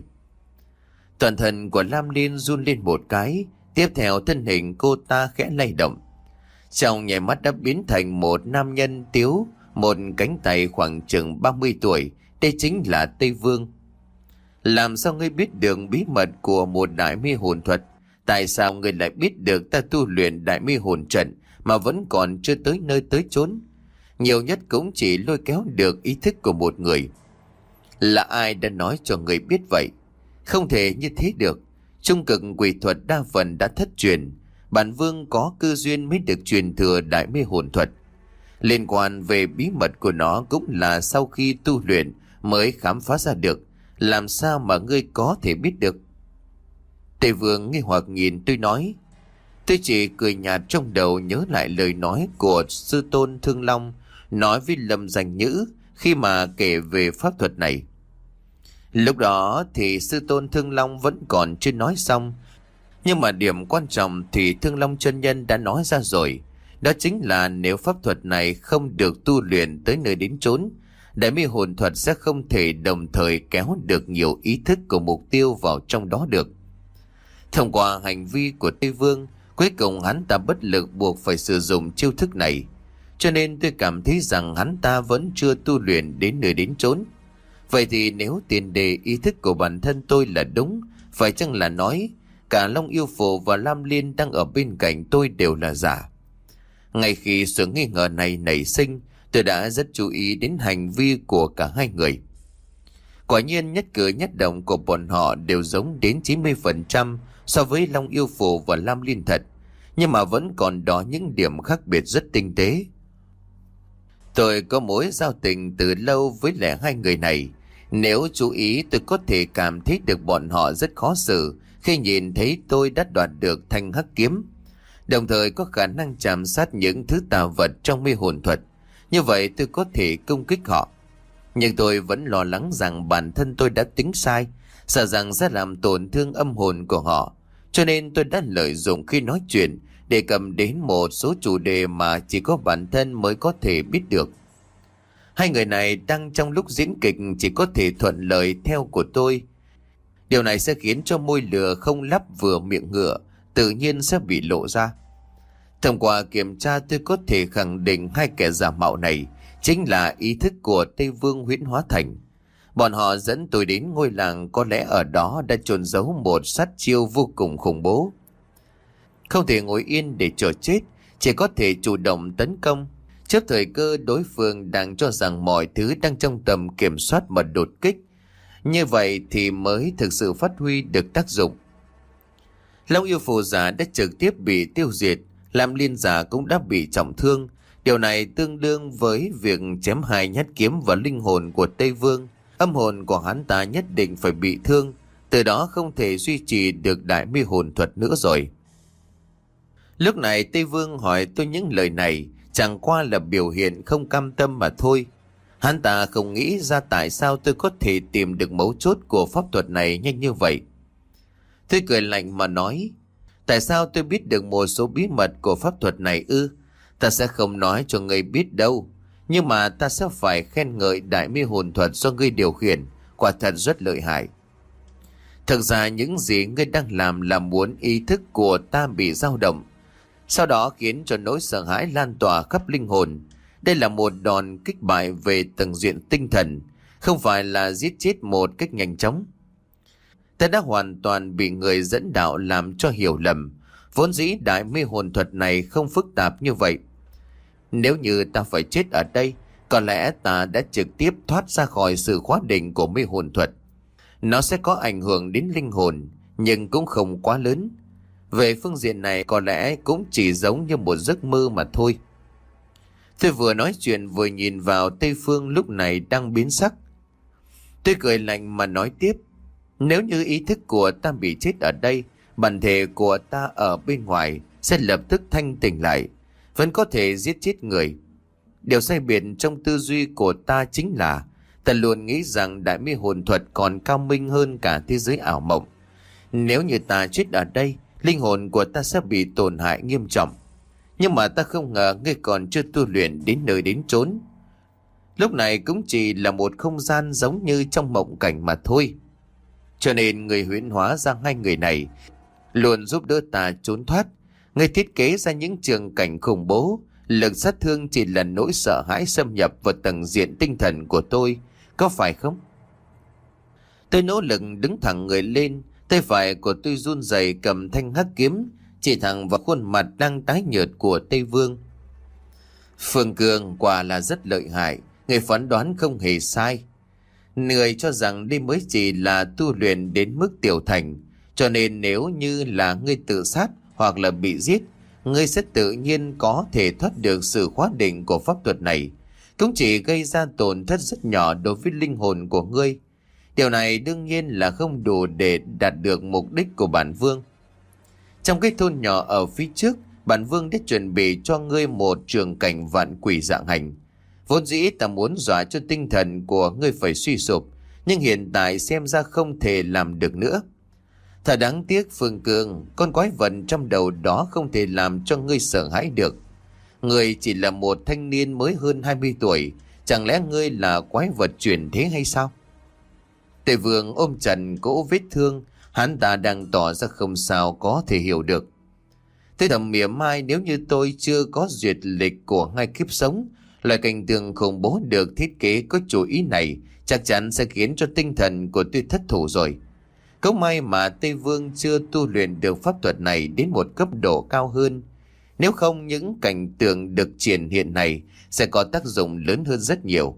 Toàn thân của Lam Liên run lên một cái. Tiếp theo thân hình cô ta khẽ lay động. Trong nháy mắt đã biến thành một nam nhân tiếu, một cánh tay khoảng chừng ba mươi tuổi. Đây chính là Tây Vương. Làm sao ngươi biết được bí mật của một đại mi hồn thuật? Tại sao ngươi lại biết được ta tu luyện đại mi hồn trận mà vẫn còn chưa tới nơi tới chốn? Nhiều nhất cũng chỉ lôi kéo được ý thức của một người. Là ai đã nói cho ngươi biết vậy? Không thể như thế được. Trung cực quỷ thuật đa phần đã thất truyền. Bản vương có cơ duyên mới được truyền thừa đại mê hồn thuật. Liên quan về bí mật của nó cũng là sau khi tu luyện mới khám phá ra được. Làm sao mà ngươi có thể biết được? Tề Vương nghi hoặc nhìn tôi nói. Tôi chỉ cười nhạt trong đầu, nhớ lại lời nói của sư tôn Thương Long nói với Lâm Danh Nhữ khi mà kể về pháp thuật này. Lúc đó thì sư tôn Thương Long vẫn còn chưa nói xong, nhưng mà điểm quan trọng thì Thương Long chân nhân đã nói ra rồi. Đó chính là nếu pháp thuật này không được tu luyện tới nơi đến chốn, đại mi hồn thuật sẽ không thể đồng thời kéo được nhiều ý thức của mục tiêu vào trong đó được. Thông qua hành vi của Tây Vương, cuối cùng hắn ta bất lực buộc phải sử dụng chiêu thức này. Cho nên tôi cảm thấy rằng hắn ta vẫn chưa tu luyện đến nơi đến chốn. Vậy thì nếu tiền đề ý thức của bản thân tôi là đúng, phải chăng là nói cả Long Yêu Phù và Lam Liên đang ở bên cạnh tôi đều là giả? Ngay khi sự nghi ngờ này nảy sinh, tôi đã rất chú ý đến hành vi của cả hai người. Quả nhiên nhất cử nhất động của bọn họ đều giống đến chín mươi phần trăm so với Long Yêu Phù và Lam Liên thật, nhưng mà vẫn còn đó những điểm khác biệt rất tinh tế. Tôi có mối giao tình từ lâu với lại hai người này. Nếu chú ý, tôi có thể cảm thấy được bọn họ rất khó xử khi nhìn thấy tôi đã đoạt được thanh hắc kiếm, đồng thời có khả năng chạm sát những thứ tà vật trong mê hồn thuật. Như vậy tôi có thể công kích họ. Nhưng tôi vẫn lo lắng rằng bản thân tôi đã tính sai, sợ rằng sẽ làm tổn thương âm hồn của họ. Cho nên tôi đã lợi dụng khi nói chuyện để cầm đến một số chủ đề mà chỉ có bản thân mới có thể biết được. Hai người này đang trong lúc diễn kịch chỉ có thể thuận lời theo của tôi. Điều này sẽ khiến cho môi lửa không lắp vừa miệng ngựa tự nhiên sẽ bị lộ ra. Thông qua kiểm tra, tôi có thể khẳng định hai kẻ giả mạo này chính là ý thức của Tây Vương huyễn hóa thành. Bọn họ dẫn tôi đến ngôi làng, có lẽ ở đó đã chôn giấu một sát chiêu vô cùng khủng bố. Không thể ngồi yên để chờ chết, chỉ có thể chủ động tấn công. Trước thời cơ đối phương đang cho rằng mọi thứ đang trong tầm kiểm soát mà đột kích, như vậy thì mới thực sự phát huy được tác dụng. Long Yêu Phù giả đã trực tiếp bị tiêu diệt, Lam Liên giả cũng đã bị trọng thương. Điều này tương đương với việc chém hai nhát kiếm vào linh hồn của Tây Vương. Âm hồn của hắn ta nhất định phải bị thương, từ đó không thể duy trì được đại mi hồn thuật nữa rồi. Lúc này Tây Vương hỏi tôi những lời này chẳng qua là biểu hiện không cam tâm mà thôi. Hắn ta không nghĩ ra tại sao tôi có thể tìm được mấu chốt của pháp thuật này nhanh như vậy. Tôi cười lạnh mà nói, tại sao tôi biết được một số bí mật của pháp thuật này ư? Ta sẽ không nói cho ngươi biết đâu, nhưng mà ta sẽ phải khen ngợi đại mi hồn thuật do ngươi điều khiển, quả thật rất lợi hại. Thực ra những gì ngươi đang làm là muốn ý thức của ta bị dao động, sau đó khiến cho nỗi sợ hãi lan tỏa khắp linh hồn. Đây là một đòn kích bại về tầng diện tinh thần, không phải là giết chết một cách nhanh chóng. Ta đã hoàn toàn bị người dẫn đạo làm cho hiểu lầm. Vốn dĩ đại mê hồn thuật này không phức tạp như vậy. Nếu như ta phải chết ở đây, Có lẽ ta đã trực tiếp thoát ra khỏi sự khóa định của mê hồn thuật. Nó sẽ có ảnh hưởng đến linh hồn, nhưng cũng không quá lớn. Về phương diện này có lẽ cũng chỉ giống như một giấc mơ mà thôi. Tôi vừa nói chuyện vừa nhìn vào Tây Phương lúc này đang biến sắc. Tôi cười lạnh mà nói tiếp. Nếu như ý thức của ta bị chết ở đây, bản thể của ta ở bên ngoài sẽ lập tức thanh tỉnh lại, vẫn có thể giết chết người. Điều sai biệt trong tư duy của ta chính là ta luôn nghĩ rằng đại mê hồn thuật còn cao minh hơn cả thế giới ảo mộng. Nếu như ta chết ở đây, linh hồn của ta sẽ bị tổn hại nghiêm trọng. Nhưng mà ta không ngờ ngươi còn chưa tu luyện đến nơi đến chốn. Lúc này cũng chỉ là một không gian giống như trong mộng cảnh mà thôi. Cho nên người huyễn hóa ra hai người này luôn giúp đỡ ta trốn thoát. Người thiết kế ra những trường cảnh khủng bố, lực sát thương chỉ là nỗi sợ hãi xâm nhập vào tầng diện tinh thần của tôi, có phải không? Tôi nỗ lực đứng thẳng người lên, tay phải của tôi run rẩy cầm thanh hắc kiếm, chỉ thẳng vào khuôn mặt đang tái nhợt của Tây Vương. Phương Cường quả là rất lợi hại, người phán đoán không hề sai. Người cho rằng đây mới chỉ là tu luyện đến mức tiểu thành, cho nên nếu như là ngươi tự sát hoặc là bị giết, ngươi sẽ tự nhiên có thể thoát được sự khóa định của pháp thuật này, cũng chỉ gây ra tổn thất rất nhỏ đối với linh hồn của ngươi. Điều này đương nhiên là không đủ để đạt được mục đích của bản vương. Trong cái thôn nhỏ ở phía trước, bản vương đã chuẩn bị cho ngươi một trường cảnh vạn quỷ dạng hành. Vốn dĩ ta muốn dọa cho tinh thần của ngươi phải suy sụp, nhưng hiện tại xem ra không thể làm được nữa. Thật đáng tiếc Phương Cường, con quái vật trong đầu đó không thể làm cho ngươi sợ hãi được. Ngươi chỉ là một thanh niên mới hơn hai mươi tuổi, chẳng lẽ ngươi là quái vật chuyển thế hay sao? Tề Vương ôm Trần cỗ vết thương, hắn ta đang tỏ ra không sao có thể hiểu được. Tôi thầm mỉa mai, nếu như tôi chưa có duyệt lịch của hai kiếp sống, loại cảnh tượng khủng bố được thiết kế có chủ ý này chắc chắn sẽ khiến cho tinh thần của tôi thất thủ rồi. Cũng may mà Tây Vương chưa tu luyện được pháp thuật này đến một cấp độ cao hơn. Nếu không, những cảnh tượng được triển hiện này sẽ có tác dụng lớn hơn rất nhiều.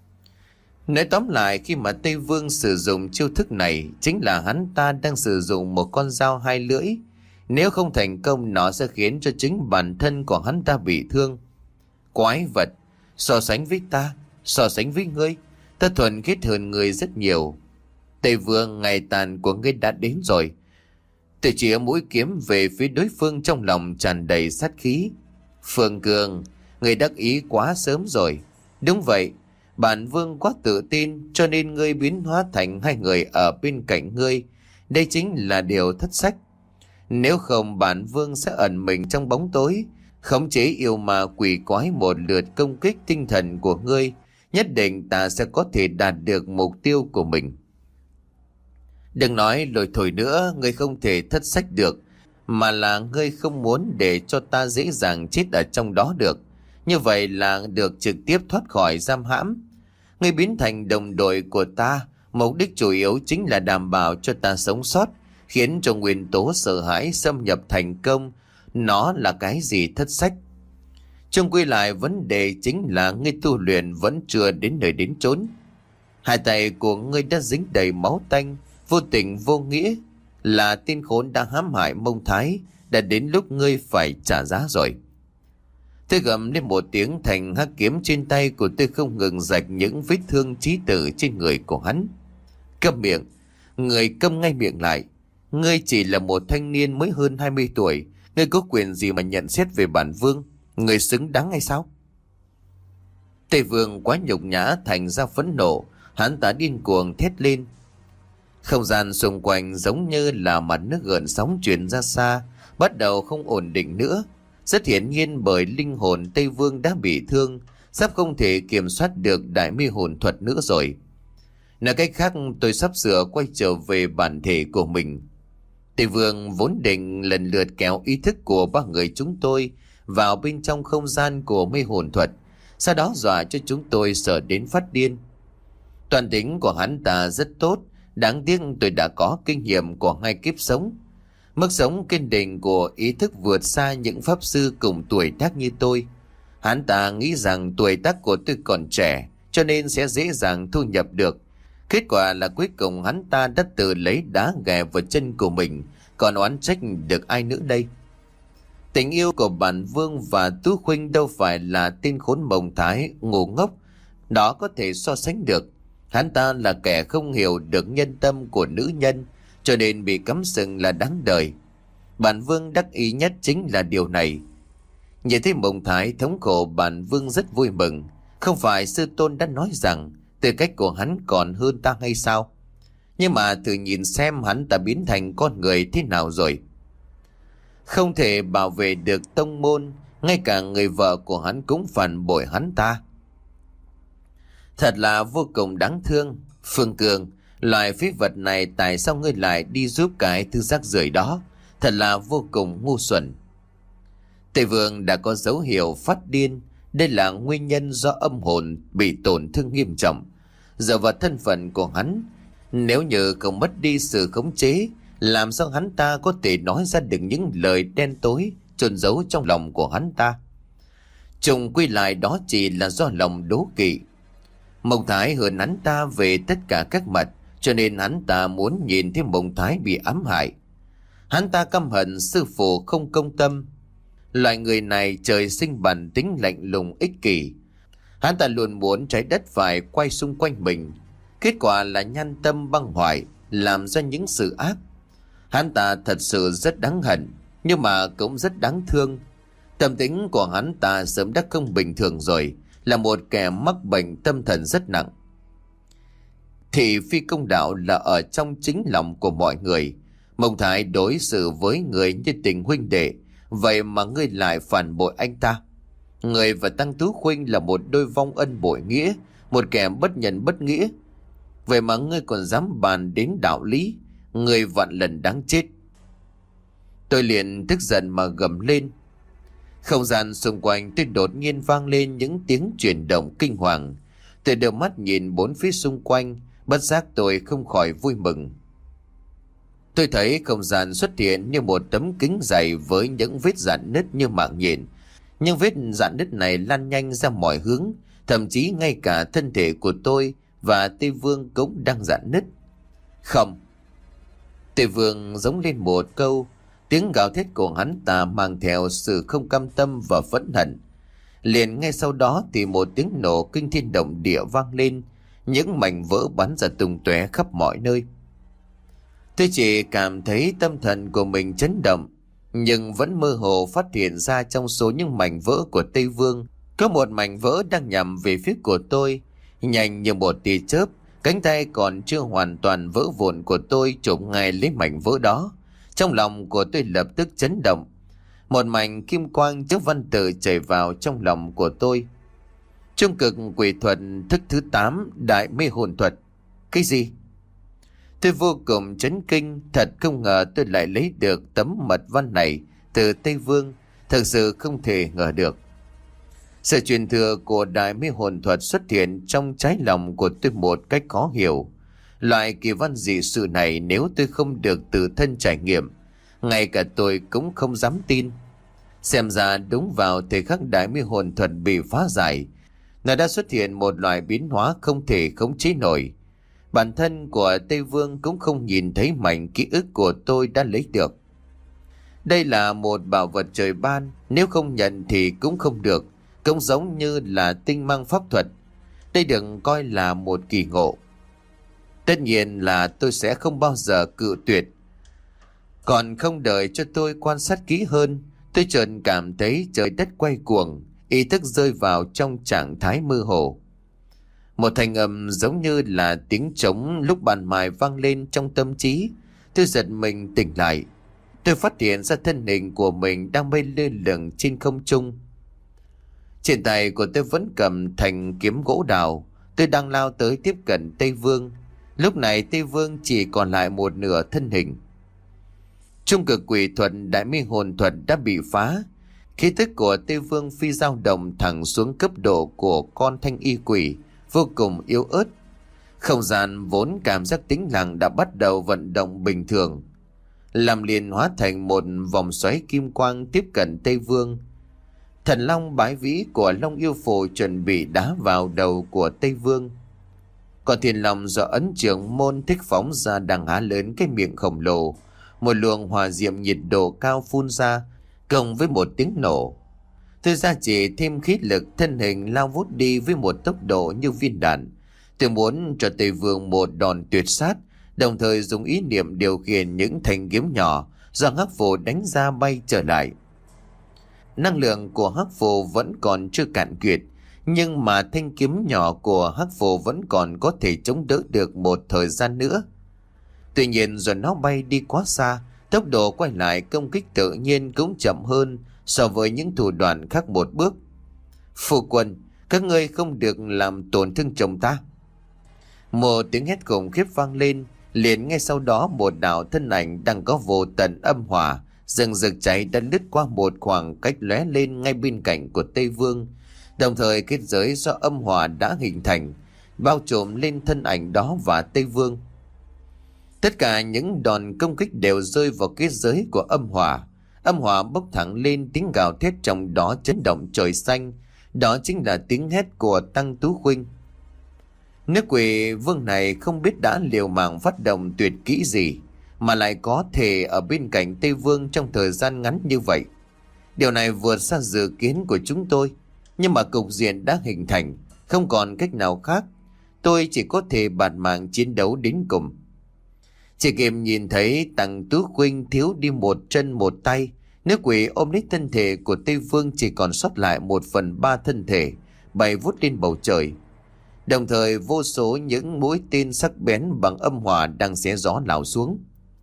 Nói tóm lại, khi mà Tây Vương sử dụng chiêu thức này, chính là hắn ta đang sử dụng một con dao hai lưỡi. Nếu không thành công, nó sẽ khiến cho chính bản thân của hắn ta bị thương. Quái vật, so sánh với ta, so sánh với ngươi, ta thuần khiết hơn người rất nhiều. Tây Vương, ngày tàn của ngươi đã đến rồi. Tôi chĩa mũi kiếm về phía đối phương trong lòng tràn đầy sát khí. Phương Cường, ngươi đắc ý quá sớm rồi. Đúng vậy, bản vương quá tự tin cho nên ngươi biến hóa thành hai người ở bên cạnh ngươi. Đây chính là điều thất sách. Nếu không, bản vương sẽ ẩn mình trong bóng tối, khống chế yêu ma quỷ quái một lượt công kích tinh thần của ngươi. Nhất định ta sẽ có thể đạt được mục tiêu của mình. Đừng nói lôi thổi nữa, ngươi không thể thất sách được, mà là ngươi không muốn để cho ta dễ dàng chết ở trong đó được. Như vậy là được trực tiếp thoát khỏi giam hãm. Ngươi biến thành đồng đội của ta, mục đích chủ yếu chính là đảm bảo cho ta sống sót, khiến cho nguyên tố sợ hãi xâm nhập thành công. Nó là cái gì thất sách? Chung quy lại, vấn đề chính là ngươi tu luyện vẫn chưa đến nơi đến chốn. Hai tay của ngươi đã dính đầy máu tanh, vô tình vô nghĩa, là tên khốn đã hãm hại Mông Thái. Đã đến lúc ngươi phải trả giá rồi. Tôi gầm lên một tiếng, thành hắc kiếm trên tay của tôi không ngừng rạch những vết thương chí tử trên người của hắn. Câm miệng, người câm ngay miệng lại. Ngươi chỉ là một thanh niên mới hơn hai mươi tuổi, ngươi có quyền gì mà nhận xét về bản vương? Ngươi xứng đáng hay sao? Tây Vương quá nhục nhã thành ra phẫn nộ, hắn ta điên cuồng thét lên. Không gian xung quanh giống như là mặt nước gợn sóng truyền ra xa, bắt đầu không ổn định nữa. Rất hiển nhiên bởi linh hồn Tây Vương đã bị thương, sắp không thể kiểm soát được đại mê hồn thuật nữa rồi. Nói cách khác, tôi sắp sửa quay trở về bản thể của mình. Tây Vương vốn định lần lượt kéo ý thức của ba người chúng tôi vào bên trong không gian của mê hồn thuật, sau đó dọa cho chúng tôi sợ đến phát điên. Toàn tính của hắn ta rất tốt, đáng tiếc tôi đã có kinh nghiệm của hai kiếp sống. Mức sống kiên định của ý thức vượt xa những pháp sư cùng tuổi tác như tôi. Hắn ta nghĩ rằng tuổi tác của tôi còn trẻ, cho nên sẽ dễ dàng thu nhập được. Kết quả là cuối cùng hắn ta đã tự lấy đá ghè vào chân của mình, còn oán trách được ai nữa đây? Tình yêu của bản Vương và Tú Khuynh đâu phải là tên khốn Mông Thái ngu ngốc đó có thể so sánh được. Hắn ta là kẻ không hiểu được nhân tâm của nữ nhân, cho nên bị cắm sừng là đáng đời. Bản Vương đắc ý nhất chính là điều này. Nhìn thấy Mông Thái thống khổ, bản Vương rất vui mừng. Không phải sư tôn đã nói rằng tư cách của hắn còn hơn ta hay sao? Nhưng mà thử nhìn xem hắn ta biến thành con người thế nào rồi. Không thể bảo vệ được tông môn, ngay cả người vợ của hắn cũng phản bội hắn ta. Thật là vô cùng đáng thương. Phương Cường, loại phế vật này tại sao ngươi lại đi giúp cái thứ rác rưởi đó? Thật là vô cùng ngu xuẩn. Tề Vương đã có dấu hiệu phát điên. Đây là nguyên nhân do âm hồn bị tổn thương nghiêm trọng. Dựa vào thân phận của hắn, nếu như không mất đi sự khống chế, làm sao hắn ta có thể nói ra được những lời đen tối chôn giấu trong lòng của hắn ta? Trùng quy lại đó chỉ là do lòng đố kỵ. Mông Thái hơn hắn ta về tất cả các mặt, cho nên hắn ta muốn nhìn thấy Mông Thái bị ám hại. Hắn ta căm hận sư phụ không công tâm. Loại người này trời sinh bản tính lạnh lùng ích kỷ. Hắn ta luôn muốn trái đất phải quay xung quanh mình. Kết quả là nhan tâm băng hoại, làm ra những sự ác. Hắn ta thật sự rất đáng hận, nhưng mà cũng rất đáng thương. Tâm tính của hắn ta sớm đã không bình thường rồi, là một kẻ mắc bệnh tâm thần rất nặng. Thị phi công đạo là ở trong chính lòng của mọi người. Mông Thái đối xử với người như tình huynh đệ, vậy mà ngươi lại phản bội anh ta. Người và Tăng Tú Khuynh là một đôi vong ân bội nghĩa, một kẻ bất nhân bất nghĩa. Vậy mà ngươi còn dám bàn đến đạo lý, người vạn lần đáng chết. Tôi liền tức giận mà gầm lên. Không gian xung quanh tôi đột nhiên vang lên những tiếng chuyển động kinh hoàng. Tôi đưa mắt nhìn bốn phía xung quanh, bất giác tôi không khỏi vui mừng. Tôi thấy không gian xuất hiện như một tấm kính dày với những vết rạn nứt như mạng nhện. Nhưng vết rạn nứt này lan nhanh ra mọi hướng, thậm chí ngay cả thân thể của tôi và Tây Vương cũng đang rạn nứt. Không! Tây Vương giống lên một câu. Tiếng gào thét của hắn ta mang theo sự không cam tâm và phẫn hận. Liền ngay sau đó thì một tiếng nổ kinh thiên động địa vang lên, những mảnh vỡ bắn ra tung tóe khắp mọi nơi. Tôi chỉ cảm thấy tâm thần của mình chấn động, nhưng vẫn mơ hồ phát hiện ra trong số những mảnh vỡ của Tây Vương, có một mảnh vỡ đang nhằm về phía của tôi. Nhanh như một tia chớp, cánh tay còn chưa hoàn toàn vỡ vụn của tôi chụp ngay lấy mảnh vỡ đó. Trong lòng của tôi lập tức chấn động. Một mảnh kim quang chớp văn tự chảy vào trong lòng của tôi. Trung cực quỷ thuật thức thứ tám, đại mê hồn thuật. Cái gì? Tôi vô cùng chấn kinh, thật không ngờ tôi lại lấy được tấm mật văn này từ Tây Vương, thật sự không thể ngờ được. Sự truyền thừa của đại mê hồn thuật xuất hiện trong trái lòng của tôi một cách khó hiểu. Loại kỳ văn dị sự này nếu tôi không được tự thân trải nghiệm, ngay cả tôi cũng không dám tin. Xem ra đúng vào thời khắc đại mê hồn thuật bị phá giải, nó đã xuất hiện một loại biến hóa không thể khống chế nổi. Bản thân của Tây Vương cũng không nhìn thấy mảnh ký ức của tôi đã lấy được. Đây là một bảo vật trời ban, nếu không nhận thì cũng không được, cũng giống như là tinh mang pháp thuật. Đây đừng coi là một kỳ ngộ. Tất nhiên là tôi sẽ không bao giờ cự tuyệt. Còn không đợi cho tôi quan sát kỹ hơn, tôi chợt cảm thấy trời đất quay cuồng, ý thức rơi vào trong trạng thái mơ hồ. Một thanh âm giống như là tiếng trống lúc ban mai vang lên trong tâm trí. Tôi giật mình tỉnh lại. Tôi phát hiện ra thân hình của mình đang bay lơ lửng trên không trung. Trên tay của tôi vẫn cầm thanh kiếm gỗ đào. Tôi đang lao tới tiếp cận Tây Vương. Lúc này Tây Vương chỉ còn lại một nửa thân hình. Trung cực quỷ thuật đại mê hồn thuật đã bị phá. Khí tức của Tây Vương phi dao động thẳng xuống cấp độ của con thanh y quỷ, vô cùng yếu ớt. Không gian vốn cảm giác tĩnh lặng đã bắt đầu vận động bình thường, làm liền hóa thành một vòng xoáy kim quang tiếp cận Tây Vương. Thần long bái vĩ của Long Yêu Phù chuẩn bị đá vào đầu của Tây Vương. Còn Thiên Long do ấn trưởng môn thích phóng ra đang há lớn cái miệng khổng lồ. Một luồng hỏa diệm nhiệt độ cao phun ra, cộng với một tiếng nổ. Tôi ra chỉ thêm khí lực, thân hình lao vút đi với một tốc độ như viên đạn. Tôi muốn cho Tây Vương một đòn tuyệt sát, đồng thời dùng ý niệm điều khiển những thanh kiếm nhỏ do Hắc Phù đánh ra bay trở lại. Năng lượng của Hắc Phù vẫn còn chưa cạn kiệt, nhưng mà thanh kiếm nhỏ của Hắc Phù vẫn còn có thể chống đỡ được một thời gian nữa. Tuy nhiên rồi nó bay đi quá xa, tốc độ quay lại công kích tự nhiên cũng chậm hơn so với những thủ đoạn khác một bước. Phu quân, các ngươi không được làm tổn thương chồng ta. Một tiếng hét khủng khiếp vang lên, liền ngay sau đó một đạo thân ảnh đang có vô tận âm hỏa rừng rực cháy đã lướt qua một khoảng cách lóe lên ngay bên cạnh của Tây Vương. Đồng thời kết giới do âm hỏa đã hình thành bao trùm lên thân ảnh đó và Tây Vương. Tất cả những đòn công kích đều rơi vào kết giới của âm hỏa. Âm hỏa bốc thẳng lên, tiếng gào thét trong đó chấn động trời xanh. Đó chính là tiếng hét của Tăng Tú Khuynh. Nữ quỷ vương này không biết đã liều mạng phát động tuyệt kỹ gì mà lại có thể ở bên cạnh Tây Vương trong thời gian ngắn như vậy. Điều này vượt xa dự kiến của chúng tôi, nhưng mà cục diện đã hình thành, không còn cách nào khác. Tôi chỉ có thể bạt mạng chiến đấu đến cùng. Chỉ kịp nhìn thấy Tăng Tú Khuynh thiếu đi một chân một tay, nữ quỷ ôm lấy thân thể của Tây Vương chỉ còn sót lại một phần ba thân thể, bay vút lên bầu trời. Đồng thời vô số những mũi tên sắc bén bằng âm hỏa đang xé gió lao xuống.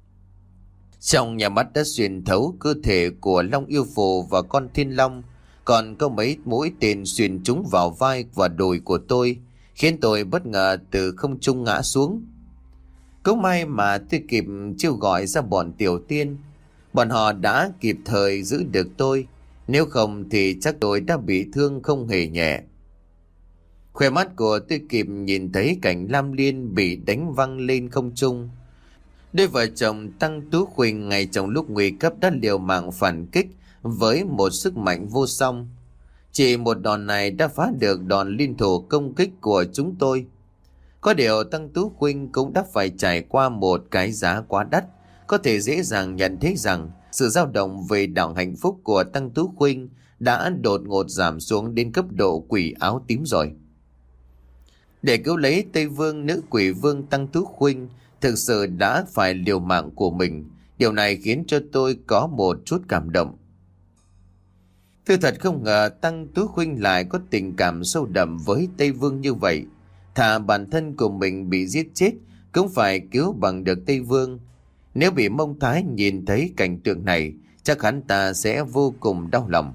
Trong nhà mắt đã xuyên thấu cơ thể của Long Yêu Phù và con Thiên Long, còn có mấy mũi tên xuyên trúng vào vai và đùi của tôi, khiến tôi bất ngờ từ không trung ngã xuống. Cũng may mà tôi kịp chiêu gọi ra bọn tiểu tiên. Bọn họ đã kịp thời giữ được tôi, nếu không thì chắc tôi đã bị thương không hề nhẹ. Khóe mắt của tôi kịp nhìn thấy cảnh Lam Liên bị đánh văng lên không trung. Đôi vợ chồng Tăng Tú Khuynh ngay trong lúc nguy cấp đã liều mạng phản kích với một sức mạnh vô song. Chỉ một đòn này đã phá được đòn liên thủ công kích của chúng tôi. Có điều Tăng Tú Khuynh cũng đã phải trải qua một cái giá quá đắt. Có thể dễ dàng nhận thấy rằng sự dao động về đạo hạnh phúc của Tăng Tú Khuynh đã đột ngột giảm xuống đến cấp độ quỷ áo tím rồi. Để cứu lấy Tây Vương, nữ quỷ vương Tăng Tú Khuynh thực sự đã phải liều mạng của mình. Điều này khiến cho tôi có một chút cảm động. Tôi thật không ngờ Tăng Tú Khuynh lại có tình cảm sâu đậm với Tây Vương như vậy. Thà bản thân của mình bị giết chết cũng phải cứu bằng được Tây Vương. Nếu bị Mông Thái nhìn thấy cảnh tượng này, chắc hắn ta sẽ vô cùng đau lòng.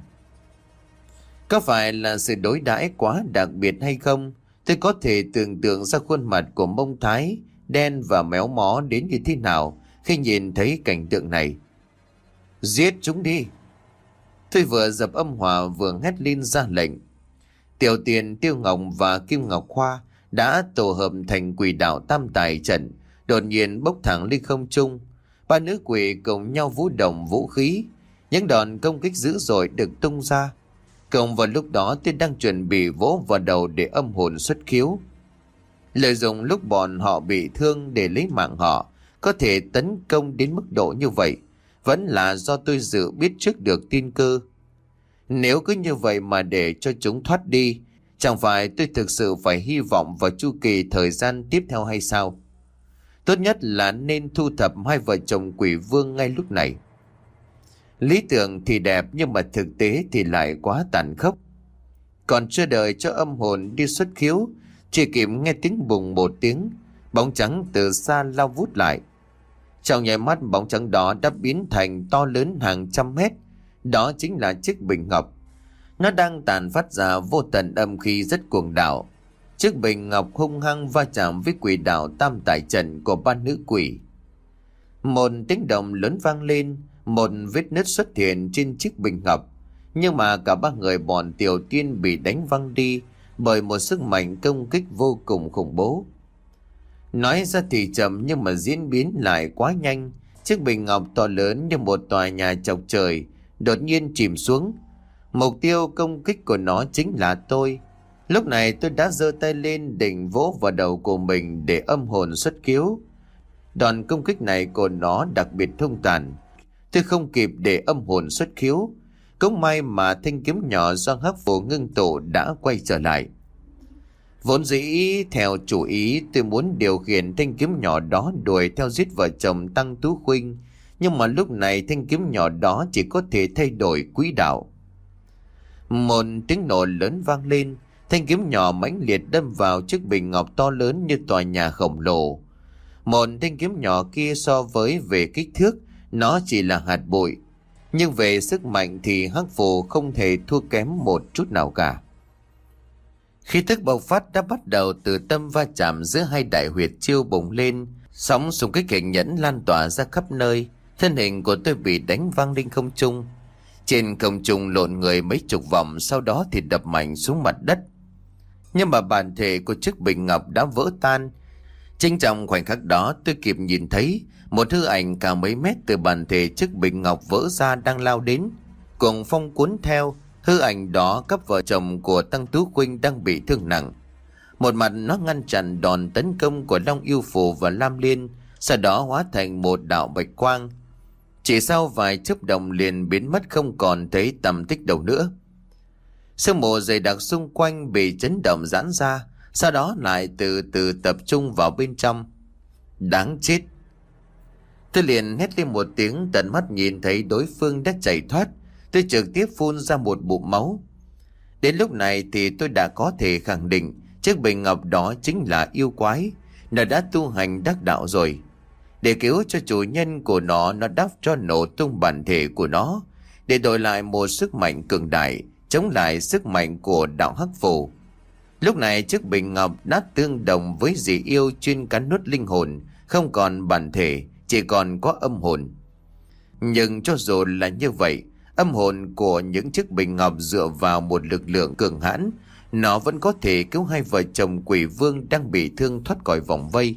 Có phải là sự đối đãi quá đặc biệt hay không? Tôi có thể tưởng tượng ra khuôn mặt của Mông Thái đen và méo mó đến như thế nào khi nhìn thấy cảnh tượng này. Giết chúng đi! Tôi vừa dập âm hỏa vừa hét lên ra lệnh. Tiểu Tiền, Tiêu Ngọc và Kim Ngọc Khoa đã tổ hợp thành quỷ đạo tam tài trận, đột nhiên bốc thẳng lên không trung. Ba nữ quỷ cùng nhau vũ động vũ khí, những đòn công kích dữ dội được tung ra. Cộng vào lúc đó tôi đang chuẩn bị vỗ vào đầu để âm hồn xuất khiếu. Lợi dụng lúc bọn họ bị thương để lấy mạng họ, có thể tấn công đến mức độ như vậy, vẫn là do tôi dự biết trước được tin cơ. Nếu cứ như vậy mà để cho chúng thoát đi, chẳng phải tôi thực sự phải hy vọng vào chu kỳ thời gian tiếp theo hay sao? Tốt nhất là nên thu thập hai vợ chồng quỷ vương ngay lúc này. Lý tưởng thì đẹp nhưng mà thực tế thì lại quá tàn khốc. Còn chưa đợi cho âm hồn đi xuất khiếu, chỉ kịp nghe tiếng bùng một tiếng, bóng trắng từ xa lao vút lại. Trong nháy mắt bóng trắng đó đã biến thành to lớn hàng trăm mét. Đó chính là chiếc bình ngọc. Nó đang tàn phát ra vô tận âm khí rất cuồng đạo. Chiếc bình ngọc hung hăng va chạm với quỷ đạo tam tài trận của ba nữ quỷ. Một tiếng động lớn vang lên, một vết nứt xuất hiện trên chiếc bình ngọc. Nhưng mà cả ba người bọn Tiểu Tiên bị đánh văng đi bởi một sức mạnh công kích vô cùng khủng bố. Nói ra thì chậm nhưng mà diễn biến lại quá nhanh. Chiếc bình ngọc to lớn như một tòa nhà chọc trời đột nhiên chìm xuống. Mục tiêu công kích của nó chính là tôi. Lúc này tôi đã giơ tay lên định vỗ vào đầu của mình để âm hồn xuất khiếu. Đòn công kích này của nó đặc biệt thông tàn. Tôi không kịp để âm hồn xuất khiếu. Cũng may mà thanh kiếm nhỏ do Hắc Phù ngưng tụ đã quay trở lại. Vốn dĩ theo chủ ý tôi muốn điều khiển thanh kiếm nhỏ đó đuổi theo giết vợ chồng Tăng Tú Khuynh. Nhưng mà lúc này thanh kiếm nhỏ đó chỉ có thể thay đổi quỹ đạo. Một tiếng nổ lớn vang lên. Thanh kiếm nhỏ mãnh liệt đâm vào chiếc bình ngọc to lớn như tòa nhà khổng lồ. Một thanh kiếm nhỏ kia so với về kích thước, nó chỉ là hạt bụi. Nhưng về sức mạnh thì Hắc Phù không thể thua kém một chút nào cả. Khí thức bộc phát đã bắt đầu từ tâm va chạm giữa hai đại huyệt chiêu bùng lên. Sóng xung kích hình nhẫn lan tỏa ra khắp nơi. Thân hình của tôi bị đánh văng lên không trung. Trên không trung lộn người mấy chục vòng, sau đó thì đập mạnh xuống mặt đất. Nhưng mà bản thể của chiếc bình ngọc đã vỡ tan. Chính trong khoảnh khắc đó tôi kịp nhìn thấy một hư ảnh cả mấy mét từ bản thể chiếc bình ngọc vỡ ra đang lao đến. Cuồng phong cuốn theo, hư ảnh đó cặp vợ chồng của Tăng Tú Khuynh đang bị thương nặng. Một mặt nó ngăn chặn đòn tấn công của Long Yêu Phù và Lam Liên, sau đó hóa thành một đạo bạch quang. Chỉ sau vài chớp đồng liền biến mất không còn thấy tầm tích đâu nữa. Sương mù dày đặc xung quanh bị chấn động giãn ra, sau đó lại từ từ tập trung vào bên trong. Đáng chết! Tôi liền hét lên một tiếng, tận mắt nhìn thấy đối phương đã chạy thoát. Tôi trực tiếp phun ra một bụng máu. Đến lúc này thì tôi đã có thể khẳng định chiếc bình ngọc đó chính là yêu quái. Nó đã tu hành đắc đạo rồi. Để cứu cho chủ nhân của nó, nó đắp cho nổ tung bản thể của nó, để đổi lại một sức mạnh cường đại, chống lại sức mạnh của đạo Hắc Phù. Lúc này chiếc bình ngọc đã tương đồng với dị yêu chuyên cắn nuốt linh hồn, không còn bản thể, chỉ còn có âm hồn. Nhưng cho dù là như vậy, âm hồn của những chiếc bình ngọc dựa vào một lực lượng cường hãn, nó vẫn có thể cứu hai vợ chồng quỷ vương đang bị thương thoát khỏi vòng vây.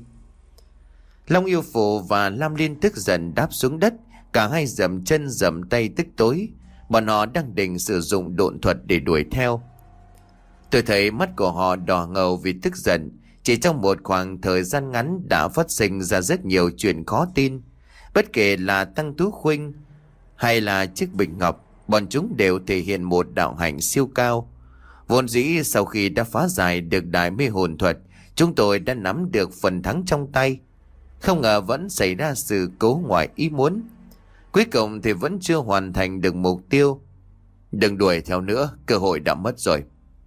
Long Yêu Phù và Lam Liên tức giận đáp xuống đất, cả hai dậm chân dậm tay tức tối. Bọn họ đang định sử dụng độn thuật để đuổi theo. Tôi thấy mắt của họ đỏ ngầu vì tức giận. Chỉ trong một khoảng thời gian ngắn đã phát sinh ra rất nhiều chuyện khó tin. Bất kể là Tăng Tú Khuynh hay là chiếc bình ngọc, bọn chúng đều thể hiện một đạo hạnh siêu cao. Vốn dĩ sau khi đã phá giải được đại mê hồn thuật, chúng tôi đã nắm được phần thắng trong tay. Không ngờ vẫn xảy ra sự cố ngoài ý muốn. Cuối cùng thì vẫn chưa hoàn thành được mục tiêu. Đừng đuổi theo nữa, cơ hội đã mất rồi.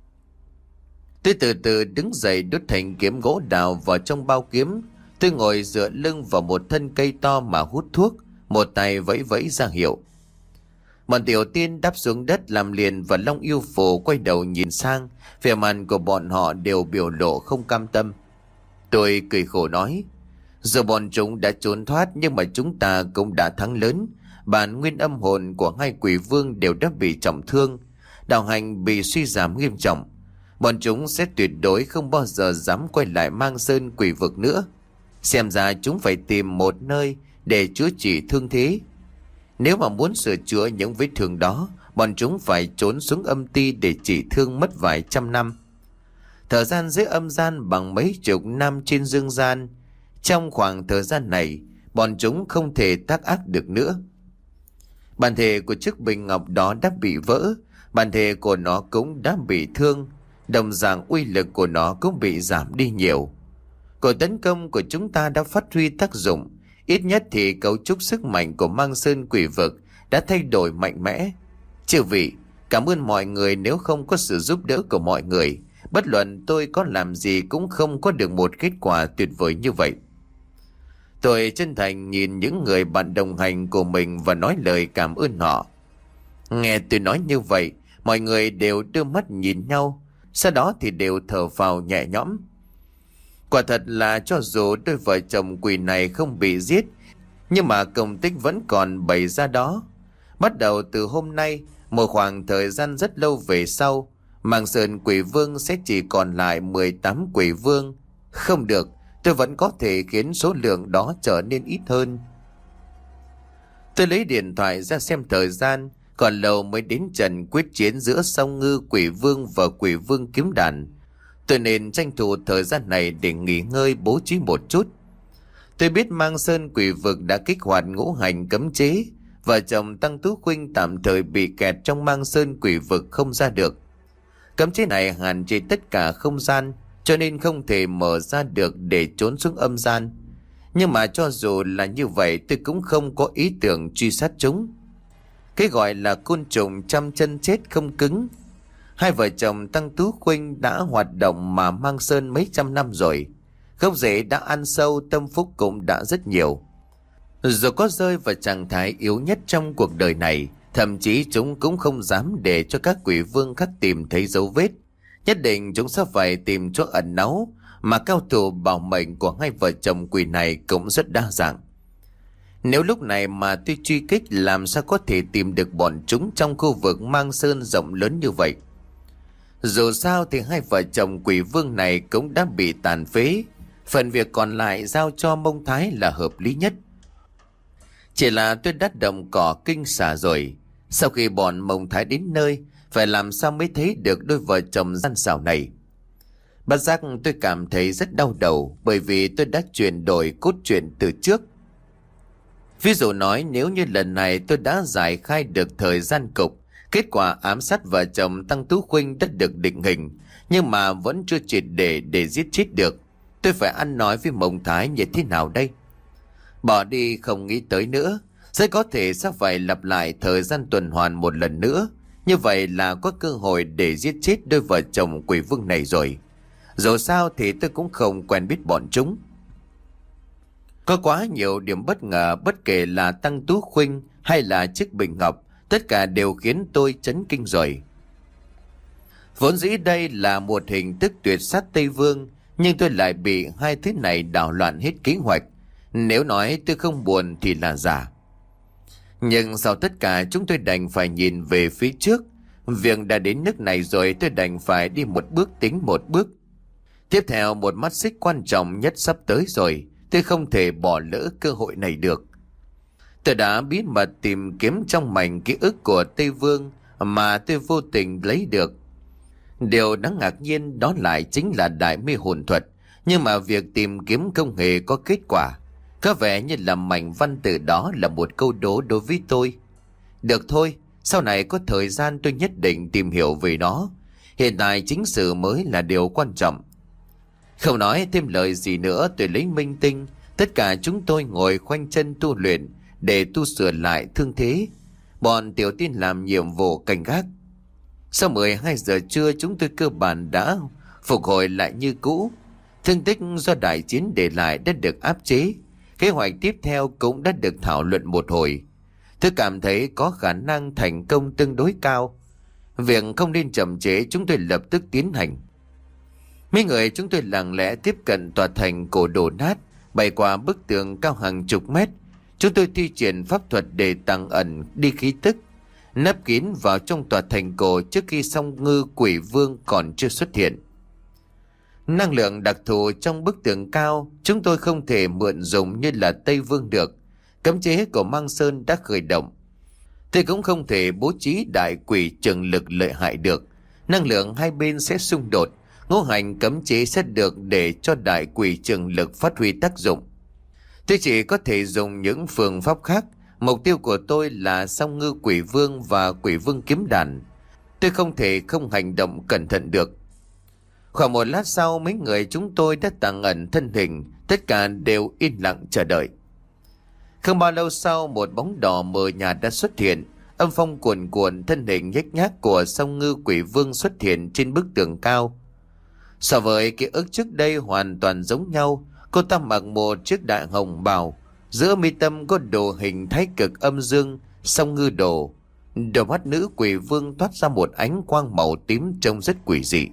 Tôi từ từ đứng dậy, đút thành kiếm gỗ đào vào trong bao kiếm. Tôi ngồi dựa lưng vào một thân cây to mà hút thuốc, một tay vẫy vẫy ra hiệu. Bọn tiểu tiên đáp xuống đất, làm liền và Long Yêu Phù quay đầu nhìn sang. Vẻ mặt của bọn họ đều biểu lộ không cam tâm. Tôi cười khổ nói, giờ bọn chúng đã trốn thoát, nhưng mà chúng ta cũng đã thắng lớn. Bản nguyên âm hồn của hai quỷ vương đều đã bị trọng thương, đạo hành bị suy giảm nghiêm trọng. Bọn chúng sẽ tuyệt đối không bao giờ dám quay lại Mang Sơn quỷ vực nữa. Xem ra chúng phải tìm một nơi để chữa trị thương thế. Nếu mà muốn sửa chữa những vết thương đó, bọn chúng phải trốn xuống âm ti để trị thương mất vài trăm năm. Thời gian dưới âm gian bằng mấy chục năm trên dương gian. Trong khoảng thời gian này, bọn chúng không thể tác ác được nữa. Bản thể của chiếc bình ngọc đó đã bị vỡ, bản thể của nó cũng đã bị thương, đồng dạng uy lực của nó cũng bị giảm đi nhiều. Cuộc tấn công của chúng ta đã phát huy tác dụng, ít nhất thì cấu trúc sức mạnh của Mang Sơn quỷ vực đã thay đổi mạnh mẽ. Chư vị, cảm ơn mọi người, nếu không có sự giúp đỡ của mọi người, bất luận tôi có làm gì cũng không có được một kết quả tuyệt vời như vậy. Tôi chân thành nhìn những người bạn đồng hành của mình và nói lời cảm ơn họ. Nghe tôi nói như vậy, mọi người đều đưa mắt nhìn nhau, sau đó thì đều thở phào nhẹ nhõm. Quả thật là cho dù đôi vợ chồng quỷ này không bị giết, nhưng mà công tích vẫn còn bày ra đó. Bắt đầu từ hôm nay, một khoảng thời gian rất lâu về sau, Mang Sơn quỷ vương sẽ chỉ còn lại mười tám quỷ vương. Không được, tôi vẫn có thể khiến số lượng đó trở nên ít hơn. Tôi lấy điện thoại ra xem thời gian, Còn lâu mới đến trận quyết chiến giữa song ngư quỷ vương và quỷ vương kiếm đàn. Tôi nên tranh thủ thời gian này để nghỉ ngơi bố trí một chút. Tôi biết Mang Sơn quỷ vực đã kích hoạt ngũ hành cấm chế. Vợ chồng Tăng Tú Khuynh tạm thời bị kẹt trong Mang Sơn quỷ vực không ra được. Cấm chế này hạn chế tất cả không gian, cho nên không thể mở ra được để trốn xuống âm gian. Nhưng mà cho dù là như vậy, tôi cũng không có ý tưởng truy sát chúng. Cái gọi là côn trùng trăm chân chết không cứng. Hai vợ chồng Tăng Tú Khuynh đã hoạt động mà Mang Sơn mấy trăm năm rồi. Gốc rễ đã ăn sâu, tâm phúc cũng đã rất nhiều. Dù có rơi vào trạng thái yếu nhất trong cuộc đời này, thậm chí chúng cũng không dám để cho các quỷ vương khác tìm thấy dấu vết. Nhất định chúng sẽ phải tìm chỗ ẩn náu, mà cao thủ bảo mệnh của hai vợ chồng quỷ này cũng rất đa dạng. Nếu lúc này mà tôi truy kích, làm sao có thể tìm được bọn chúng trong khu vực Mang Sơn rộng lớn như vậy. Dù sao thì hai vợ chồng quỷ vương này cũng đã bị tàn phế. Phần việc còn lại giao cho Mông Thái là hợp lý nhất. Chỉ là tôi đã động cỏ kinh xả rồi. Sau khi bọn Mông Thái đến nơi, phải làm sao mới thấy được đôi vợ chồng gian xảo này. Bất giác tôi cảm thấy rất đau đầu, bởi vì tôi đã chuyển đổi cốt truyện từ trước. Ví dụ nói, nếu như lần này tôi đã giải khai được thời gian cục, kết quả ám sát vợ chồng Tăng Tú Khuynh đã được định hình, nhưng mà vẫn chưa triệt để để giết chết được, tôi phải ăn nói với Mông Thái như thế nào đây? Bỏ đi không nghĩ tới nữa, rất có thể sẽ phải lặp lại thời gian tuần hoàn một lần nữa. Như vậy là có cơ hội để giết chết đôi vợ chồng quỷ vương này rồi. Dù sao thì tôi cũng không quen biết bọn chúng. Có quá nhiều điểm bất ngờ, bất kể là Tăng Tú Khuynh hay là chiếc bình ngọc, tất cả đều khiến tôi chấn kinh rồi. Vốn dĩ đây là một hình thức tuyệt sát Tây Vương, nhưng tôi lại bị hai thứ này đảo loạn hết kế hoạch. Nếu nói tôi không buồn thì là giả. Nhưng sau tất cả chúng tôi đành phải nhìn về phía trước. Việc đã đến nước này rồi, tôi đành phải đi một bước tính một bước. Tiếp theo, một mắt xích quan trọng nhất sắp tới rồi. Tôi không thể bỏ lỡ cơ hội này được. Tôi đã bí mật tìm kiếm trong mảnh ký ức của Tây Vương mà tôi vô tình lấy được. Điều đáng ngạc nhiên đó lại chính là đại mê hồn thuật. Nhưng mà việc tìm kiếm không hề có kết quả. Có vẻ như là mảnh văn tự đó là một câu đố đối với tôi. Được thôi, sau này có thời gian tôi nhất định tìm hiểu về nó. Hiện tại chính sự mới là điều quan trọng. Không nói thêm lời gì nữa, tôi lấy minh tinh. Tất cả chúng tôi ngồi khoanh chân tu luyện để tu sửa lại thương thế. Bọn tiểu tiên làm nhiệm vụ canh gác. Sau mười hai giờ trưa, chúng tôi cơ bản đã phục hồi lại như cũ. Thương tích do đại chiến để lại đã được áp chế. Kế hoạch tiếp theo cũng đã được thảo luận một hồi. Tôi cảm thấy có khả năng thành công tương đối cao. Việc không nên chậm chế, chúng tôi lập tức tiến hành. Mấy người chúng tôi lặng lẽ tiếp cận tòa thành cổ đổ nát, bày qua bức tường cao hàng chục mét. Chúng tôi thi triển pháp thuật để tăng ẩn đi khí tức, nấp kín vào trong tòa thành cổ trước khi song ngư quỷ vương còn chưa xuất hiện. Năng lượng đặc thù trong bức tường cao chúng tôi không thể mượn dùng như là Tây Vương được. Cấm chế của Mang Sơn đã khởi động. Tôi cũng không thể bố trí đại quỷ trường lực lợi hại được. Năng lượng hai bên sẽ xung đột. Ngũ hành cấm chế sẽ được để cho đại quỷ trường lực phát huy tác dụng. Tôi chỉ có thể dùng những phương pháp khác. Mục tiêu của tôi là song ngư quỷ vương và quỷ vương kiếm đàn. Tôi không thể không hành động cẩn thận được. Khoảng một lát sau, mấy người chúng tôi đã tàng ẩn thân hình. Tất cả đều yên lặng chờ đợi. Không bao lâu sau, một bóng đỏ mờ nhạt đã xuất hiện. Âm phong cuồn cuộn, thân hình nhếch nhác của song ngư quỷ vương xuất hiện trên bức tường cao. So với ký ức trước đây hoàn toàn giống nhau. Cô ta mặc một chiếc đại hồng bào, giữa mi tâm có đồ hình thái cực âm dương song ngư đồ. Đôi mắt nữ quỷ vương toát ra một ánh quang màu tím trông rất quỷ dị.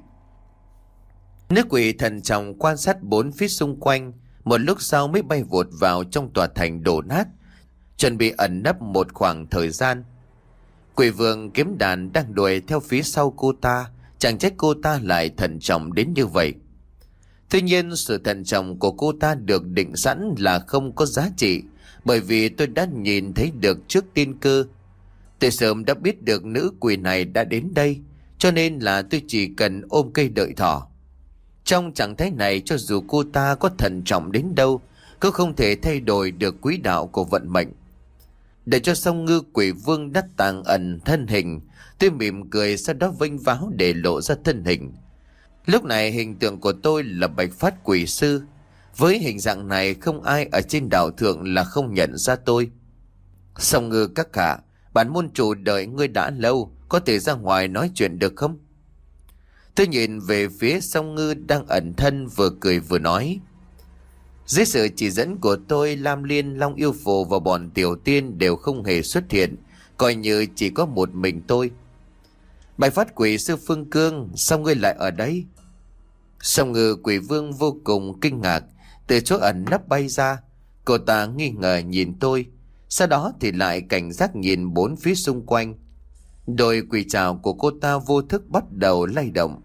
Nữ quỷ thận trọng quan sát bốn phía xung quanh, một lúc sau mới bay vụt vào trong tòa thành đổ nát, chuẩn bị ẩn nấp một khoảng thời gian. Quỷ vương kiếm đàn đang đuổi theo phía sau cô ta, chẳng trách cô ta lại thận trọng đến như vậy. Tuy nhiên sự thận trọng của cô ta được định sẵn là không có giá trị, bởi vì tôi đã nhìn thấy được trước tiên cơ. Tôi sớm đã biết được nữ quỷ này đã đến đây, cho nên là tôi chỉ cần ôm cây đợi thỏ. Trong trạng thái này, cho dù cô ta có thận trọng đến đâu, cũng không thể thay đổi được quỹ đạo của vận mệnh. Để cho song ngư quỷ vương đắc tàng ẩn thân hình, tôi mỉm cười, sau đó vênh váo để lộ ra thân hình. Lúc này hình tượng của tôi là Bạch Phát quỷ sư. Với hình dạng này, không ai ở trên đảo thượng là không nhận ra tôi. Song ngư các hạ, bản môn chủ đợi ngươi đã lâu, có thể ra ngoài nói chuyện được không? Tôi nhìn về phía song ngư đang ẩn thân, vừa cười vừa nói. Dưới sự chỉ dẫn của tôi, Lam Liên, Long Yêu Phù và bọn tiểu tiên đều không hề xuất hiện, coi như chỉ có một mình tôi. Bạch Phát quỷ sư Phương Cương, sao ngươi lại ở đây? Song ngư quỷ vương vô cùng kinh ngạc, từ chỗ ẩn nấp bay ra. Cô ta nghi ngờ nhìn tôi, sau đó thì lại cảnh giác nhìn bốn phía xung quanh. Đôi quỷ trảo của cô ta vô thức bắt đầu lay động.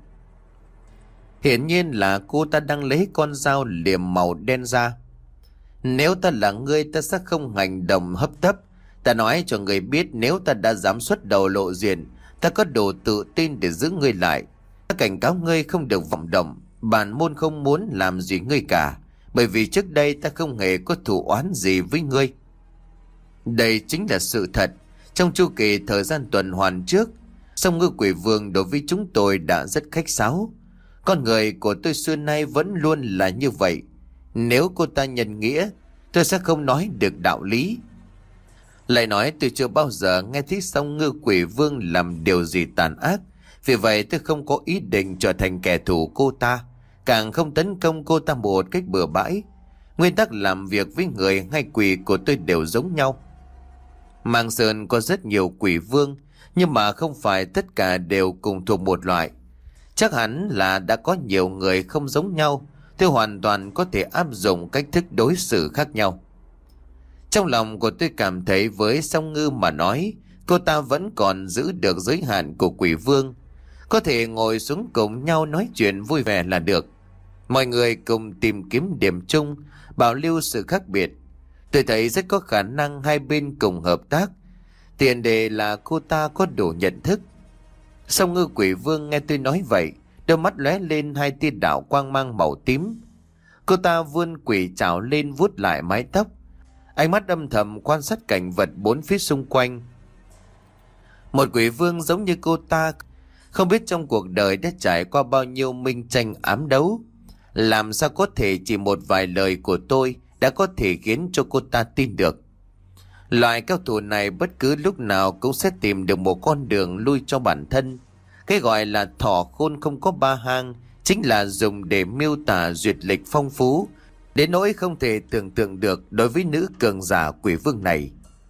Hiển nhiên là cô ta đang lấy con dao liềm màu đen ra. Nếu ta là ngươi, ta sẽ không hành động hấp tấp. Ta nói cho ngươi biết, nếu ta đã dám xuất đầu lộ diện, ta có đủ tự tin để giữ ngươi lại. Ta cảnh cáo ngươi không được vọng động. Bản môn không muốn làm gì ngươi cả, bởi vì trước đây ta không hề có thù oán gì với ngươi. Đây chính là sự thật. Trong chu kỳ thời gian tuần hoàn trước, song ngư quỷ vương đối với chúng tôi đã rất khách sáo. Con người của tôi xưa nay vẫn luôn là như vậy. Nếu cô ta nhân nghĩa, tôi sẽ không nói được đạo lý. Lại nói, tôi chưa bao giờ nghe thấy song ngư quỷ vương làm điều gì tàn ác. Vì vậy tôi không có ý định trở thành kẻ thù cô ta, càng không tấn công cô ta một cách bừa bãi. Nguyên tắc làm việc với người hay quỷ của tôi đều giống nhau. Mang Sơn có rất nhiều quỷ vương, nhưng mà không phải tất cả đều cùng thuộc một loại. Chắc hẳn là đã có nhiều người không giống nhau, tôi hoàn toàn có thể áp dụng cách thức đối xử khác nhau. Trong lòng của tôi cảm thấy với song ngư mà nói, cô ta vẫn còn giữ được giới hạn của quỷ vương. Có thể ngồi xuống cùng nhau nói chuyện vui vẻ là được. Mọi người cùng tìm kiếm điểm chung, bảo lưu sự khác biệt. Tôi thấy rất có khả năng hai bên cùng hợp tác. Tiền đề là cô ta có đủ nhận thức. Song ngư quỷ vương nghe tôi nói vậy, đôi mắt lóe lên hai tia đạo quang mang màu tím. Cô ta vươn quỷ trảo lên vuốt lại mái tóc, ánh mắt âm thầm quan sát cảnh vật bốn phía xung quanh. Một quỷ vương giống như cô ta, không biết trong cuộc đời đã trải qua bao nhiêu minh tranh ám đấu. Làm sao có thể chỉ một vài lời của tôi đã có thể khiến cho cô ta tin được. Loại cao thủ này bất cứ lúc nào cũng sẽ tìm được một con đường lui cho bản thân. Cái gọi là thỏ khôn không có ba hang chính là dùng để miêu tả duyệt lịch phong phú, đến nỗi không thể tưởng tượng được đối với nữ cường giả quỷ vương này.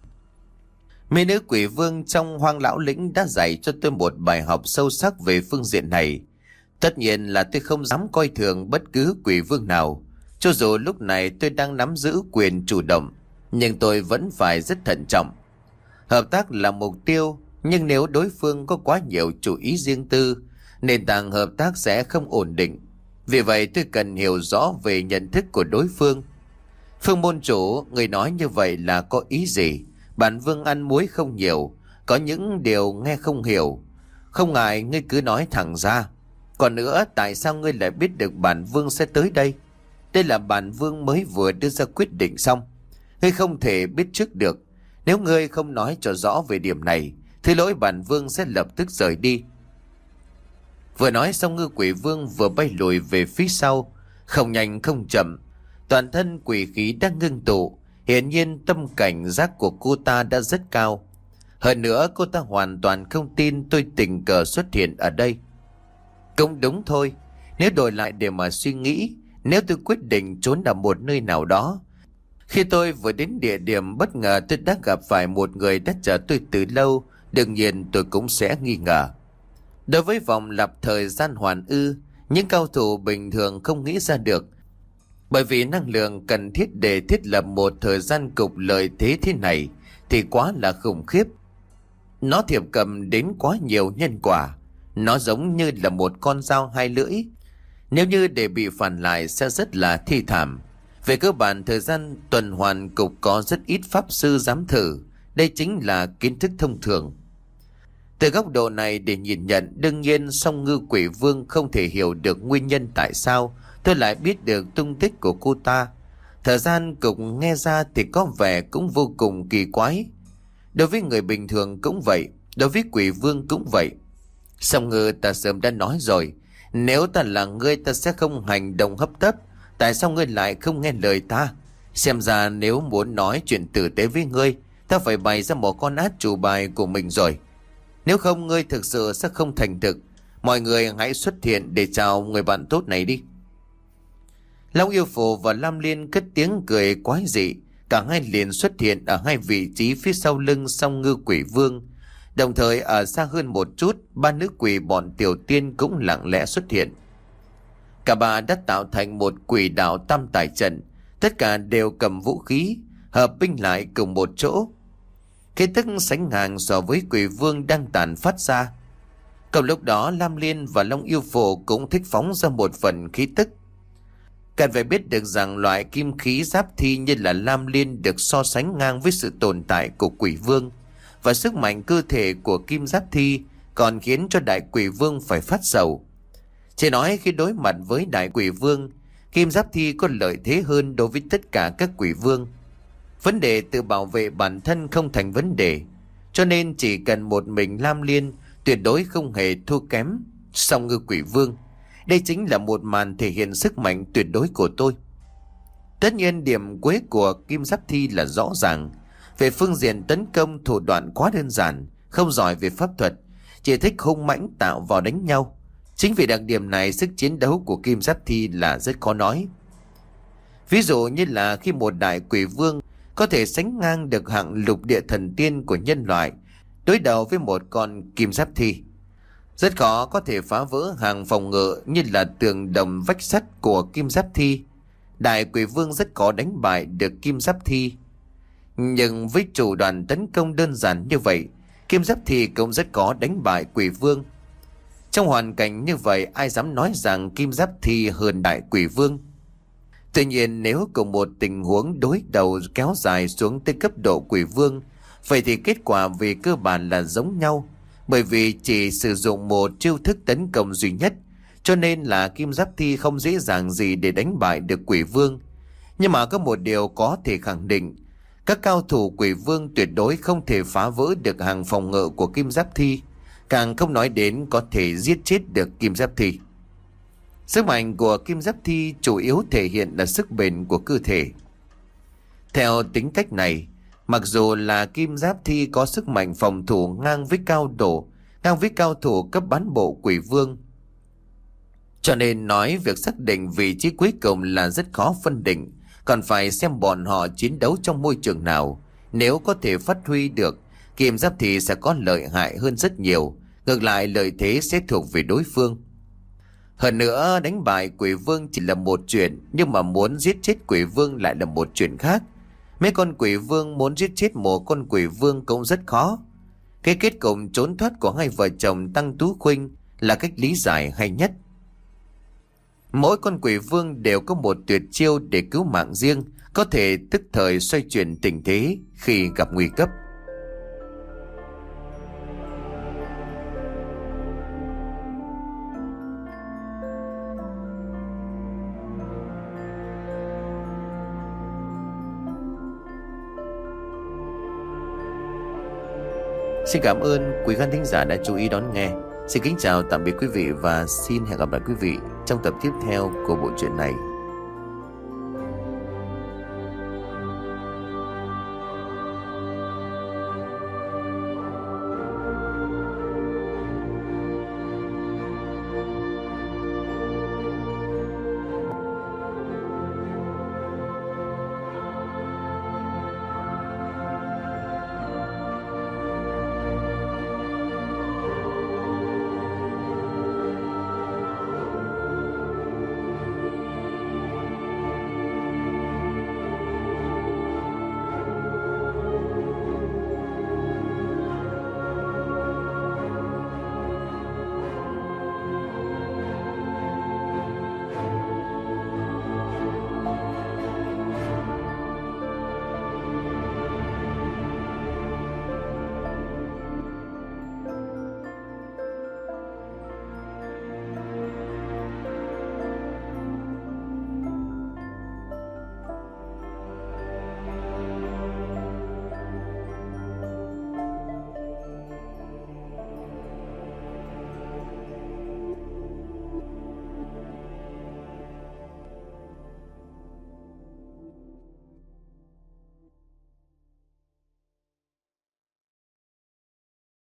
Mấy nữ quỷ vương trong Hoang Lão Lĩnh đã dạy cho tôi một bài học sâu sắc về phương diện này. Tất nhiên là tôi không dám coi thường bất cứ quỷ vương nào. Cho dù lúc này tôi đang nắm giữ quyền chủ động, nhưng tôi vẫn phải rất thận trọng. Hợp tác là mục tiêu, nhưng nếu đối phương có quá nhiều chủ ý riêng tư, nền tảng hợp tác sẽ không ổn định. Vì vậy tôi cần hiểu rõ về nhận thức của đối phương. Phương môn chủ, người nói như vậy là có ý gì? Bản vương ăn muối không nhiều, có những điều nghe không hiểu. Không ngại ngươi cứ nói thẳng ra. Còn nữa, tại sao ngươi lại biết được bản vương sẽ tới đây? Đây là bản vương mới vừa đưa ra quyết định xong. Ngươi không thể biết trước được. Nếu ngươi không nói cho rõ về điểm này, thì lỗi bản vương sẽ lập tức rời đi. Vừa nói xong, ngư quỷ vương vừa bay lùi về phía sau, không nhanh không chậm. Toàn thân quỷ khí đang ngưng tụ. Hiển nhiên tâm cảnh giác của cô ta đã rất cao. Hơn nữa, cô ta hoàn toàn không tin tôi tình cờ xuất hiện ở đây. Cũng đúng thôi. Nếu đổi lại để mà suy nghĩ, nếu tôi quyết định trốn ở một nơi nào đó, khi tôi vừa đến địa điểm, bất ngờ tôi đã gặp phải một người đã chờ tôi từ lâu, đương nhiên tôi cũng sẽ nghi ngờ. Đối với vòng lặp thời gian hoàn ư, những cao thủ bình thường không nghĩ ra được. Bởi vì năng lượng cần thiết để thiết lập một thời gian cục lợi thế thế này thì quá là khủng khiếp. Nó thiệp cầm đến quá nhiều nhân quả. Nó giống như là một con dao hai lưỡi. Nếu như để bị phản lại sẽ rất là thi thảm. Về cơ bản, thời gian tuần hoàn cục có rất ít pháp sư dám thử, Đây chính là kiến thức thông thường. Từ góc độ này để nhìn nhận, đương nhiên song ngư quỷ vương không thể hiểu được nguyên nhân tại sao tôi lại biết được tung tích của cô ta. Thời gian cùng nghe ra thì có vẻ cũng vô cùng kỳ quái. Đối với người bình thường cũng vậy, đối với quỷ vương cũng vậy. Song ngư, ta sớm đã nói rồi, nếu ta là ngươi ta sẽ không hành động hấp tấp. Tại sao ngươi lại không nghe lời ta? Xem ra nếu muốn nói chuyện tử tế với ngươi, ta phải bày ra một con át chủ bài của mình rồi. Nếu không ngươi thực sự sẽ không thành thực. Mọi người hãy xuất hiện để chào người bạn tốt này đi. Long Yêu Phù và Lam Liên cất tiếng cười quái dị. Cả hai liền xuất hiện ở hai vị trí phía sau lưng song ngư quỷ vương. Đồng thời ở xa hơn một chút, ba nữ quỷ bọn Tiểu Tiên cũng lặng lẽ xuất hiện. Cả ba đã tạo thành một quỷ đạo tam tài trận. Tất cả đều cầm vũ khí, hợp binh lại cùng một chỗ. Khí tức sánh ngang so với quỷ vương đang tàn phát ra. Cùng lúc đó Lam Liên và Long Yêu Phù cũng thích phóng ra một phần khí tức. Cần phải biết được rằng loại kim khí giáp thi như là Lam Liên được so sánh ngang với sự tồn tại của quỷ vương. Và sức mạnh cơ thể của kim giáp thi còn khiến cho đại quỷ vương phải phát sầu. Chỉ nói khi đối mặt với đại quỷ vương, kim giáp thi có lợi thế hơn đối với tất cả các quỷ vương. Vấn đề tự bảo vệ bản thân không thành vấn đề, cho nên chỉ cần một mình Lam Liên tuyệt đối không hề thua kém song ngư quỷ vương. Đây chính là một màn thể hiện sức mạnh tuyệt đối của tôi. Tất nhiên điểm cuối của kim giáp thi là rõ ràng. Về phương diện tấn công, thủ đoạn quá đơn giản, không giỏi về pháp thuật, chỉ thích hung mãnh tạo vào đánh nhau. Chính vì đặc điểm này, sức chiến đấu của kim giáp thi là rất khó nói. Ví dụ như là khi một đại quỷ vương có thể sánh ngang được hạng lục địa thần tiên của nhân loại đối đầu với một con kim giáp thi, rất khó có thể phá vỡ hàng phòng ngự như là tường đồng vách sắt của kim giáp thi. Đại quỷ vương rất khó đánh bại được kim giáp thi. Nhưng với chủ đoàn tấn công đơn giản như vậy, kim giáp thi cũng rất khó đánh bại quỷ vương. Trong hoàn cảnh như vậy, ai dám nói rằng kim giáp thi hơn đại quỷ vương? Tuy nhiên, nếu cùng một tình huống đối đầu kéo dài xuống tới cấp độ quỷ vương, vậy thì kết quả về cơ bản là giống nhau. Bởi vì chỉ sử dụng một chiêu thức tấn công duy nhất, cho nên là kim giáp thi không dễ dàng gì để đánh bại được quỷ vương. Nhưng mà có một điều có thể khẳng định, các cao thủ quỷ vương tuyệt đối không thể phá vỡ được hàng phòng ngự của kim giáp thi, càng không nói đến có thể giết chết được kim giáp thi. Sức mạnh của kim giáp thi chủ yếu thể hiện là sức bền của cơ thể. Theo tính cách này, mặc dù là kim giáp thi có sức mạnh phòng thủ ngang với cao độ, ngang với cao thủ cấp bán bộ quỷ vương, cho nên nói việc xác định vị trí cuối cùng là rất khó phân định, còn phải xem bọn họ chiến đấu trong môi trường nào. Nếu có thể phát huy được, kim giáp thi sẽ có lợi hại hơn rất nhiều, ngược lại lợi thế sẽ thuộc về đối phương. Hơn nữa, đánh bại quỷ vương chỉ là một chuyện, nhưng mà muốn giết chết quỷ vương lại là một chuyện khác. Mấy con quỷ vương muốn giết chết một con quỷ vương cũng rất khó. Cái kết cục trốn thoát của hai vợ chồng Tăng Tú Khuynh là cách lý giải hay nhất. Mỗi con quỷ vương đều có một tuyệt chiêu để cứu mạng riêng, có thể tức thời xoay chuyển tình thế khi gặp nguy cấp. Xin cảm ơn quý khán thính giả đã chú ý đón nghe. Xin kính chào tạm biệt quý vị và xin hẹn gặp lại quý vị trong tập tiếp theo của bộ truyện này.